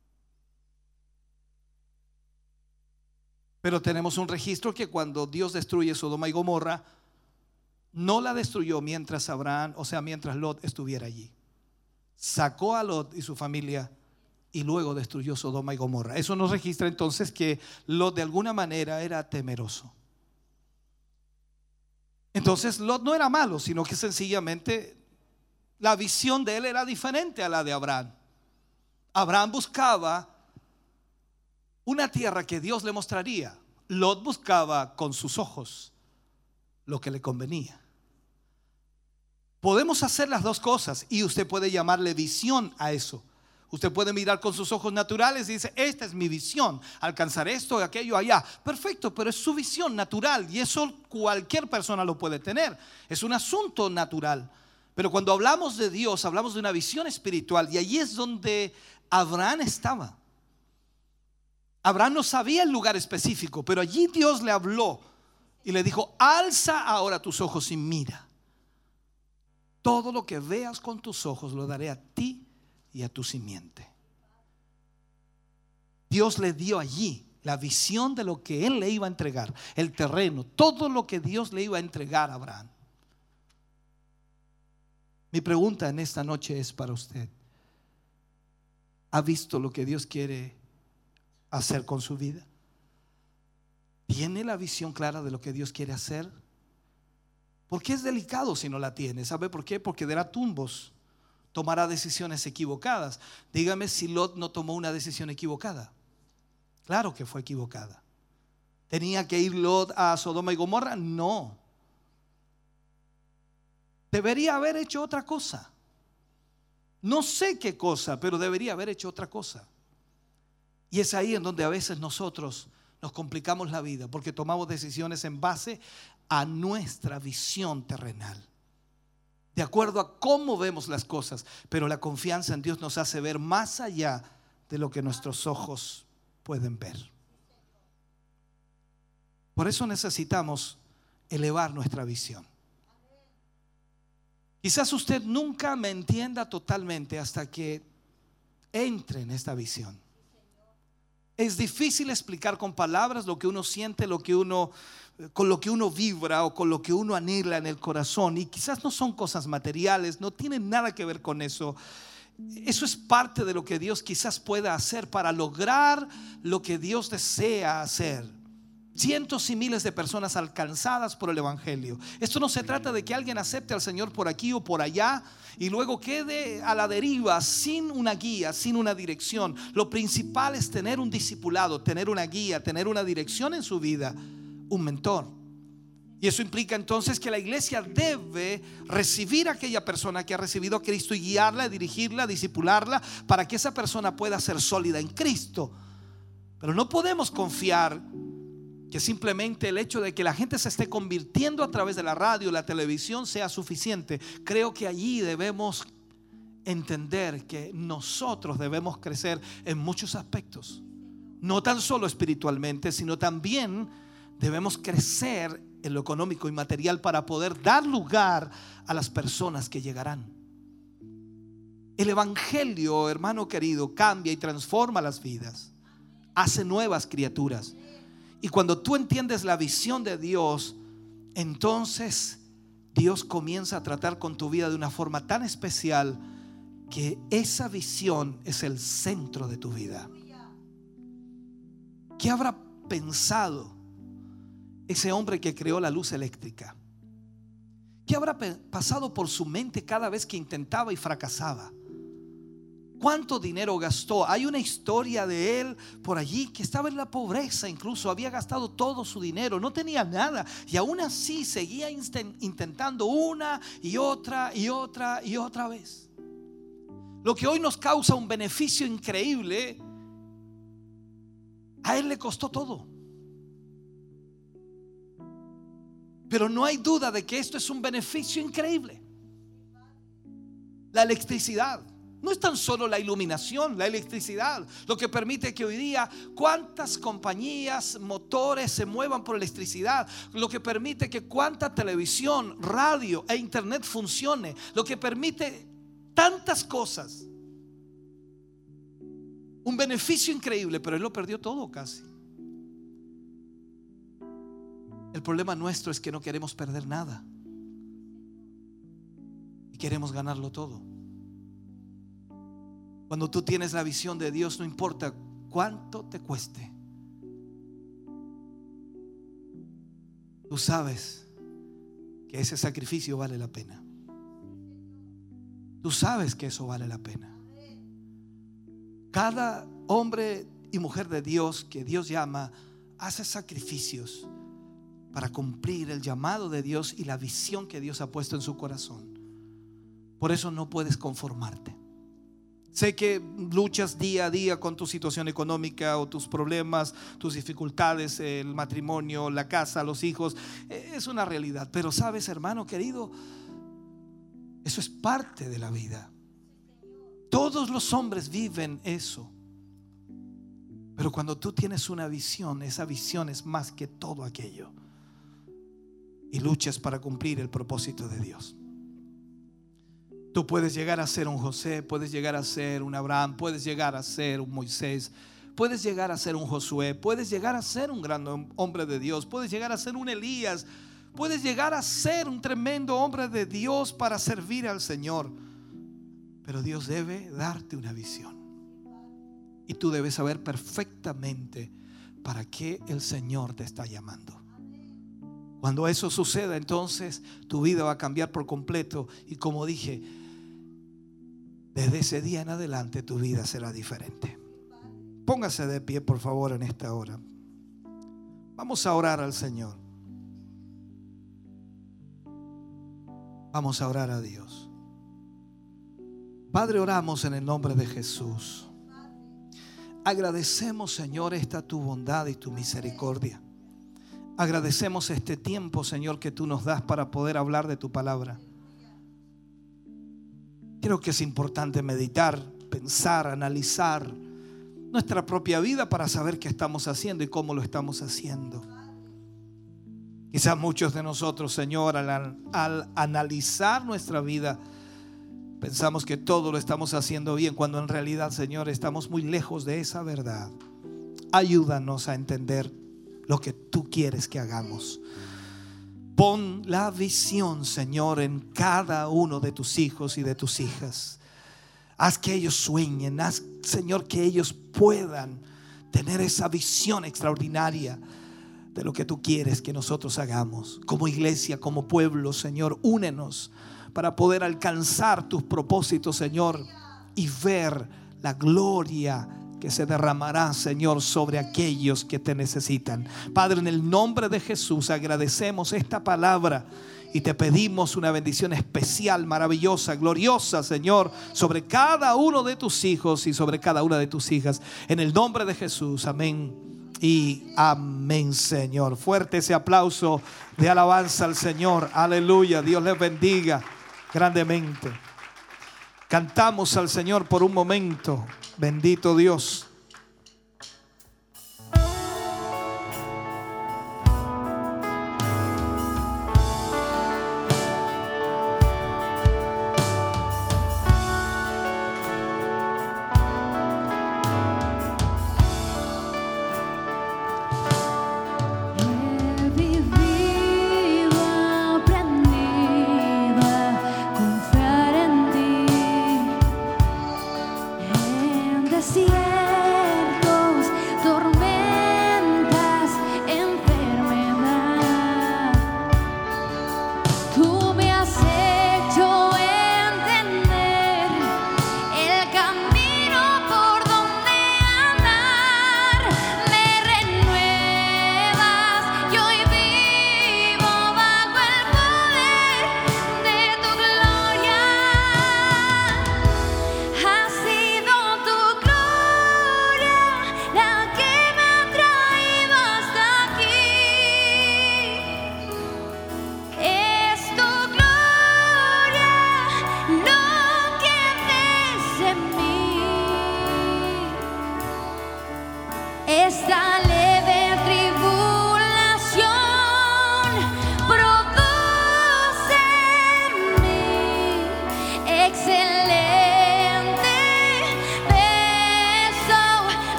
Pero tenemos un registro que cuando Dios destruye Sodoma y Gomorra, no la destruyó mientras Abraham, o sea, mientras Lot estuviera allí. Sacó a Lot y su familia y luego destruyó Sodoma y Gomorra. Eso nos registra entonces que Lot de alguna manera era temeroso. Entonces Lot no era malo, sino que sencillamente la visión de él era diferente a la de Abraham. Abraham buscaba una tierra que Dios le mostraría. Lot buscaba con sus ojos lo que le convenía. Podemos hacer las dos cosas y usted puede llamarle visión a eso. Usted puede mirar con sus ojos naturales y dice: esta es mi visión, alcanzar esto, aquello, allá. Perfecto, pero es su visión natural y eso cualquier persona lo puede tener. Es un asunto natural. Pero cuando hablamos de Dios, hablamos de una visión espiritual, y allí es donde Abraham estaba. Abraham no sabía el lugar específico, pero allí Dios le habló y le dijo: alza ahora tus ojos y mira. Todo lo que veas con tus ojos lo daré a ti y a tu simiente. Dios le dio allí la visión de lo que él le iba a entregar, el terreno, todo lo que Dios le iba a entregar a Abraham. Mi pregunta en esta noche es para usted: ¿ha visto lo que Dios quiere hacer con su vida? ¿Tiene la visión clara de lo que Dios quiere hacer? Porque es delicado si no la tiene. ¿Sabe por qué? Porque dará tumbos, tomará decisiones equivocadas. Dígame si Lot no tomó una decisión equivocada. Claro que fue equivocada. ¿Tenía que ir Lot a Sodoma y Gomorra? No. Debería haber hecho otra cosa. No sé qué cosa, pero debería haber hecho otra cosa. Y es ahí en donde a veces nosotros nos complicamos la vida, porque tomamos decisiones en base a nuestra visión terrenal, de acuerdo a cómo vemos las cosas. Pero la confianza en Dios nos hace ver más allá de lo que nuestros ojos pueden ver. Por eso necesitamos elevar nuestra visión. Quizás usted nunca me entienda totalmente hasta que entre en esta visión. Es difícil explicar con palabras lo que uno siente, con lo que uno vibra o con lo que uno anhela en el corazón. Y quizás no son cosas materiales, no tienen nada que ver con eso. Eso es parte de lo que Dios quizás pueda hacer para lograr lo que Dios desea hacer. Cientos y miles de personas alcanzadas por el Evangelio. Esto no se trata de que alguien acepte al Señor por aquí o por allá y luego quede a la deriva sin una guía, sin una dirección. Lo principal es tener un discipulado, tener una guía, tener una dirección en su vida, un mentor. Y eso implica entonces que la iglesia debe recibir a aquella persona que ha recibido a Cristo y guiarla, dirigirla, discipularla para que esa persona pueda ser sólida en Cristo. Pero no podemos confiar que simplemente el hecho de que la gente se esté convirtiendo a través de la radio, la televisión sea suficiente. Creo que allí debemos entender que nosotros debemos crecer en muchos aspectos, no tan solo espiritualmente, sino también debemos crecer en lo económico y material para poder dar lugar a las personas que llegarán. El Evangelio, hermano querido, cambia y transforma las vidas, hace nuevas criaturas. Y cuando tú entiendes la visión de Dios, entonces Dios comienza a tratar con tu vida de una forma tan especial que esa visión es el centro de tu vida. ¿Qué habrá pensado ese hombre que creó la luz eléctrica? ¿Qué habrá pasado por su mente cada vez que intentaba y fracasaba? ¿Cuánto dinero gastó? Hay una historia de él por allí que estaba en la pobreza, incluso había gastado todo su dinero, no tenía nada y aún así seguía intentando una y otra y otra y otra vez. Lo que hoy nos causa un beneficio increíble, a él le costó todo. Pero no hay duda de que esto es un beneficio increíble. La electricidad no es tan solo la iluminación, la electricidad, lo que permite que hoy día cuántas compañías, motores se muevan por electricidad, lo que permite que cuánta televisión, radio e internet funcione, lo que permite tantas cosas. Un beneficio increíble, pero él lo perdió todo casi. El problema nuestro es que no queremos perder nada y queremos ganarlo todo. Cuando tú tienes la visión de Dios, no importa cuánto te cueste, tú sabes que ese sacrificio vale la pena. Tú sabes que eso vale la pena. Cada hombre y mujer de Dios que Dios llama hace sacrificios para cumplir el llamado de Dios y la visión que Dios ha puesto en su corazón. Por eso no puedes conformarte. Sé que luchas día a día con tu situación económica o tus problemas, tus dificultades, el matrimonio, la casa, los hijos. Es una realidad. Pero sabes, hermano querido, eso es parte de la vida. Todos los hombres viven eso. Pero cuando tú tienes una visión, esa visión es más que todo aquello. Y luchas para cumplir el propósito de Dios. Tú puedes llegar a ser un José, puedes llegar a ser un Abraham, puedes llegar a ser un Moisés, puedes llegar a ser un Josué, puedes llegar a ser un gran hombre de Dios, puedes llegar a ser un Elías, puedes llegar a ser un tremendo hombre de Dios para servir al Señor. Pero Dios debe darte una visión. Y tú debes saber perfectamente para qué el Señor te está llamando. Cuando eso suceda, entonces tu vida va a cambiar por completo. Y como dije, desde ese día en adelante tu vida será diferente. Póngase de pie, por favor, en esta hora. Vamos a orar al Señor. Vamos a orar a Dios. Padre, oramos en el nombre de Jesús. Agradecemos, Señor, esta tu bondad y tu misericordia. Agradecemos este tiempo, Señor, que tú nos das para poder hablar de tu palabra. Creo que es importante meditar, pensar, analizar nuestra propia vida para saber qué estamos haciendo y cómo lo estamos haciendo. Quizás muchos de nosotros, Señor, al analizar nuestra vida, pensamos que todo lo estamos haciendo bien, cuando en realidad, Señor, estamos muy lejos de esa verdad. ayúdanos a entender lo que tú quieres que hagamos. Pon la visión, Señor, en cada uno de tus hijos y de tus hijas. Haz que ellos sueñen, haz, Señor, que ellos puedan tener esa visión extraordinaria de lo que tú quieres que nosotros hagamos. Como iglesia, como pueblo, Señor, únenos para poder alcanzar tus propósitos, Señor, y ver la gloria que se derramará, Señor, sobre aquellos que te necesitan. Padre, en el nombre de Jesús agradecemos esta palabra y te pedimos una bendición especial, maravillosa, gloriosa, Señor, sobre cada uno de tus hijos y sobre cada una de tus hijas. En el nombre de Jesús, amén y amén, Señor. Fuerte ese aplauso de alabanza al Señor. Aleluya. Dios les bendiga grandemente. Cantamos al Señor por un momento. Bendito Dios. He vivido aprendido a confiar en ti. En desierto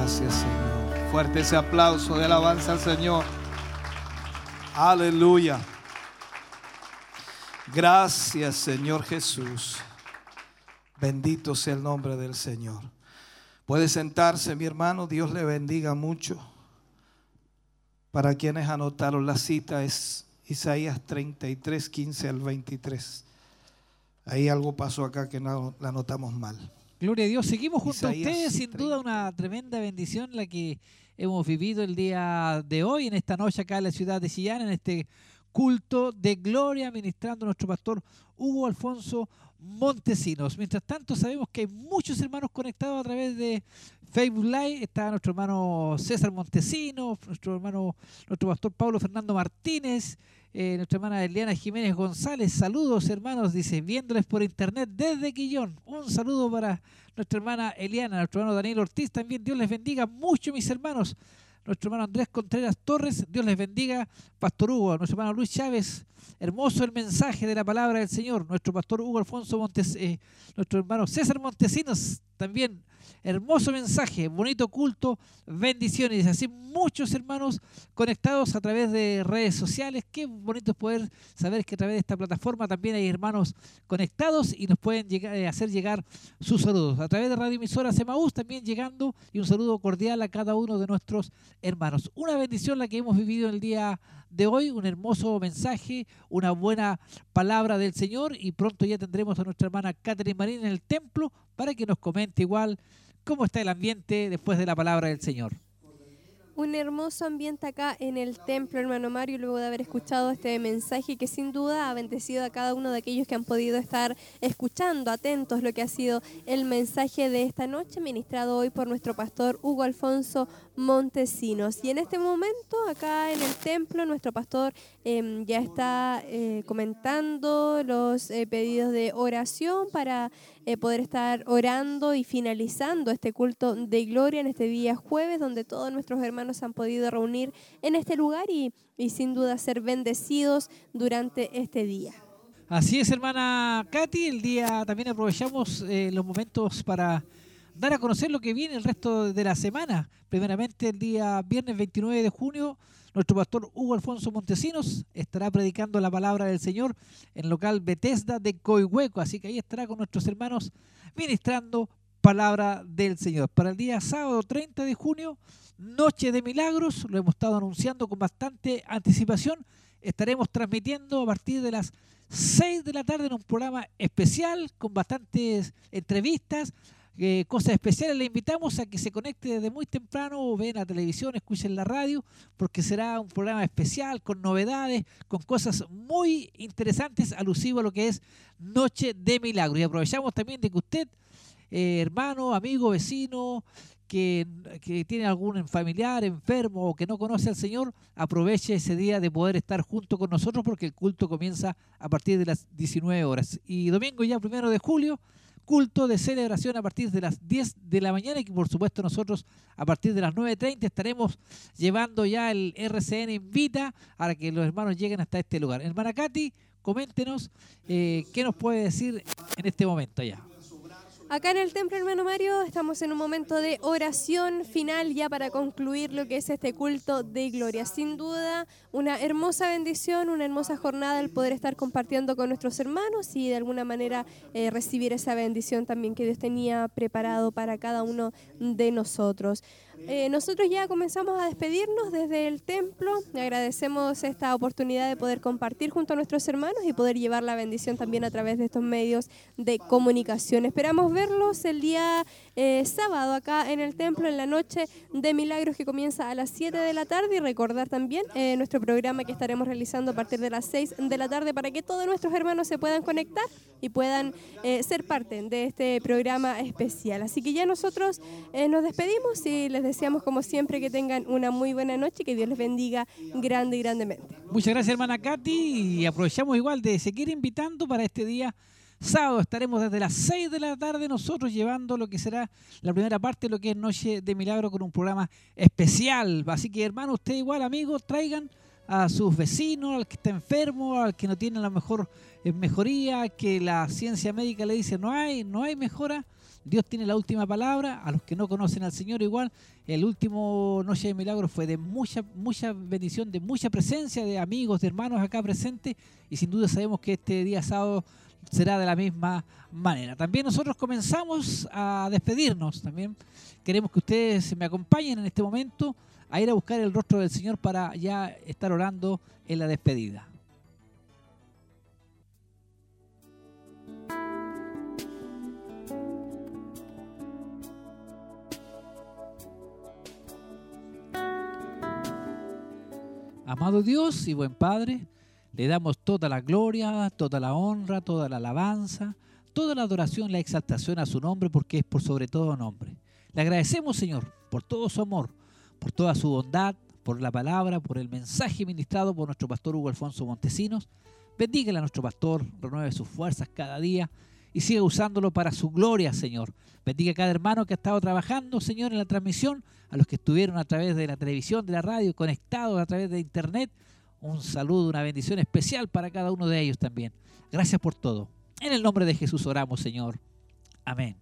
Gracias, Señor. Fuerte ese aplauso de alabanza al Señor. Aleluya. Gracias, Señor Jesús. Bendito sea el nombre del Señor. Puede sentarse, mi hermano. Dios le bendiga mucho. Para quienes anotaron la cita es Isaías 33, 15 al 23. Ahí algo pasó acá que no la anotamos mal. Gloria a Dios. Seguimos junto Isaías a ustedes. Sin 30. duda una tremenda bendición la que hemos vivido el día de hoy, en esta noche acá en la ciudad de Chillán, en este culto de gloria, ministrando nuestro pastor Hugo Alfonso Montesinos. Mientras tanto, sabemos que hay muchos hermanos conectados a través de Facebook Live. Está nuestro hermano César Montesinos, nuestro pastor Pablo Fernando Martínez, nuestra hermana Eliana Jiménez González. Saludos, hermanos, dice, viéndoles por internet desde Quillón. Un saludo para nuestra hermana Eliana, nuestro hermano Daniel Ortiz también. Dios les bendiga mucho, mis hermanos. Nuestro hermano Andrés Contreras Torres, Dios les bendiga. Pastor Hugo, nuestro hermano Luis Chávez, hermoso el mensaje de la palabra del Señor. Nuestro pastor Hugo Alfonso nuestro hermano César Montesinos, también hermoso mensaje, bonito culto, bendiciones. Así muchos hermanos conectados a través de redes sociales. Qué bonito es poder saber que a través de esta plataforma también hay hermanos conectados y nos pueden hacer llegar sus saludos. A través de Radio Emisoras Emaús también llegando, y un saludo cordial a cada uno de nuestros hermanos. Una bendición la que hemos vivido el día de hoy, un hermoso mensaje, una buena palabra del Señor, y pronto ya tendremos a nuestra hermana Catherine Marín en el templo para que nos comente igual cómo está el ambiente después de la palabra del Señor. Un hermoso ambiente acá en el templo, hermano Mario, luego de haber escuchado este mensaje que sin duda ha bendecido a cada uno de aquellos que han podido estar escuchando, atentos lo que ha sido el mensaje de esta noche, ministrado hoy por nuestro pastor Hugo Alfonso Montesinos. Y en este momento, acá en el templo, nuestro pastor ya está comentando los pedidos de oración para poder estar orando y finalizando este culto de gloria en este día jueves, donde todos nuestros hermanos han podido reunir en este lugar y sin duda ser bendecidos durante este día. Así es, hermana Katy. El día también aprovechamos los momentos para dar a conocer lo que viene el resto de la semana. Primeramente, el día viernes 29 de junio, nuestro pastor Hugo Alfonso Montesinos estará predicando la palabra del Señor en el local Bethesda de Coihueco. Así que ahí estará con nuestros hermanos ministrando palabra del Señor. Para el día sábado 30 de junio, Noche de Milagros, lo hemos estado anunciando con bastante anticipación. Estaremos transmitiendo a partir de las 6 de la tarde en un programa especial con bastantes entrevistas, cosas especiales. Le invitamos a que se conecte desde muy temprano, o ven la televisión, escuchen la radio, porque será un programa especial con novedades, con cosas muy interesantes, alusivo a lo que es Noche de Milagros. Y aprovechamos también de que usted, hermano, amigo, vecino, que tiene algún familiar enfermo o que no conoce al Señor, aproveche ese día de poder estar junto con nosotros, porque el culto comienza a partir de las 19 horas. Y domingo ya 1 de julio, culto de celebración a partir de las 10 de la mañana, y que por supuesto nosotros a partir de las 9:30 estaremos llevando ya el RCN Invita para que los hermanos lleguen hasta este lugar. Hermana Katy, coméntenos qué nos puede decir en este momento ya. Acá en el templo, hermano Mario, estamos en un momento de oración final ya para concluir lo que es este culto de gloria. Sin duda, una hermosa bendición, una hermosa jornada el poder estar compartiendo con nuestros hermanos y de alguna manera recibir esa bendición también que Dios tenía preparado para cada uno de nosotros. Nosotros ya comenzamos a despedirnos desde el templo. Agradecemos esta oportunidad de poder compartir junto a nuestros hermanos y poder llevar la bendición también a través de estos medios de comunicación. Esperamos verlos el día sábado acá en el templo, en la noche de milagros, que comienza a las 7 de la tarde, y recordar también nuestro programa que estaremos realizando a partir de las 6 de la tarde para que todos nuestros hermanos se puedan conectar y puedan ser parte de este programa especial. Así que ya nosotros nos despedimos y les deseamos como siempre que tengan una muy buena noche y que Dios les bendiga grande y grandemente. Muchas gracias, hermana Katy, y aprovechamos igual de seguir invitando para este día sábado. Estaremos desde las 6 de la tarde nosotros llevando lo que será la primera parte de lo que es Noche de Milagro con un programa especial. Así que, hermano, usted igual, amigos, traigan a sus vecinos, al que está enfermo, al que no tiene la mejor mejoría, que la ciencia médica le dice no hay mejora. Dios tiene la última palabra. A los que no conocen al Señor igual, el último Noche de Milagros fue de mucha bendición, de mucha presencia de amigos, de hermanos acá presentes, y sin duda sabemos que este día sábado será de la misma manera. También nosotros comenzamos a despedirnos. También queremos que ustedes me acompañen en este momento a ir a buscar el rostro del Señor para ya estar orando en la despedida. Amado Dios y buen Padre, le damos toda la gloria, toda la honra, toda la alabanza, toda la adoración, la exaltación a su nombre, porque es por sobre todo nombre. Le agradecemos, Señor, por todo su amor, por toda su bondad, por la palabra, por el mensaje ministrado por nuestro pastor Hugo Alfonso Montesinos. Bendígale a nuestro pastor, renueve sus fuerzas cada día y siga usándolo para su gloria, Señor. Bendiga a cada hermano que ha estado trabajando, Señor, en la transmisión, a los que estuvieron a través de la televisión, de la radio, conectados a través de internet. Un saludo, una bendición especial para cada uno de ellos también. Gracias por todo. En el nombre de Jesús oramos, Señor. Amén.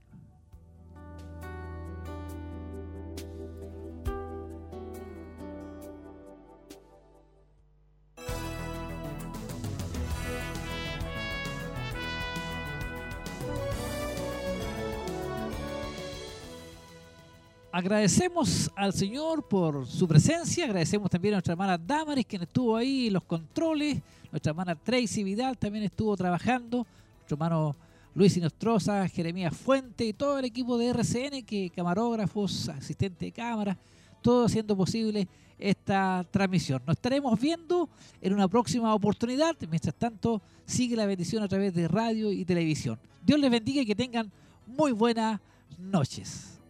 Agradecemos al Señor por su presencia, agradecemos también a nuestra hermana Damaris, quien estuvo ahí en los controles, nuestra hermana Tracy Vidal también estuvo trabajando, nuestro hermano Luis Inostroza, Jeremías Fuente y todo el equipo de RCN, que camarógrafos, asistentes de cámara, todo haciendo posible esta transmisión. Nos estaremos viendo en una próxima oportunidad. Mientras tanto, sigue la bendición a través de radio y televisión. Dios les bendiga y que tengan muy buenas noches.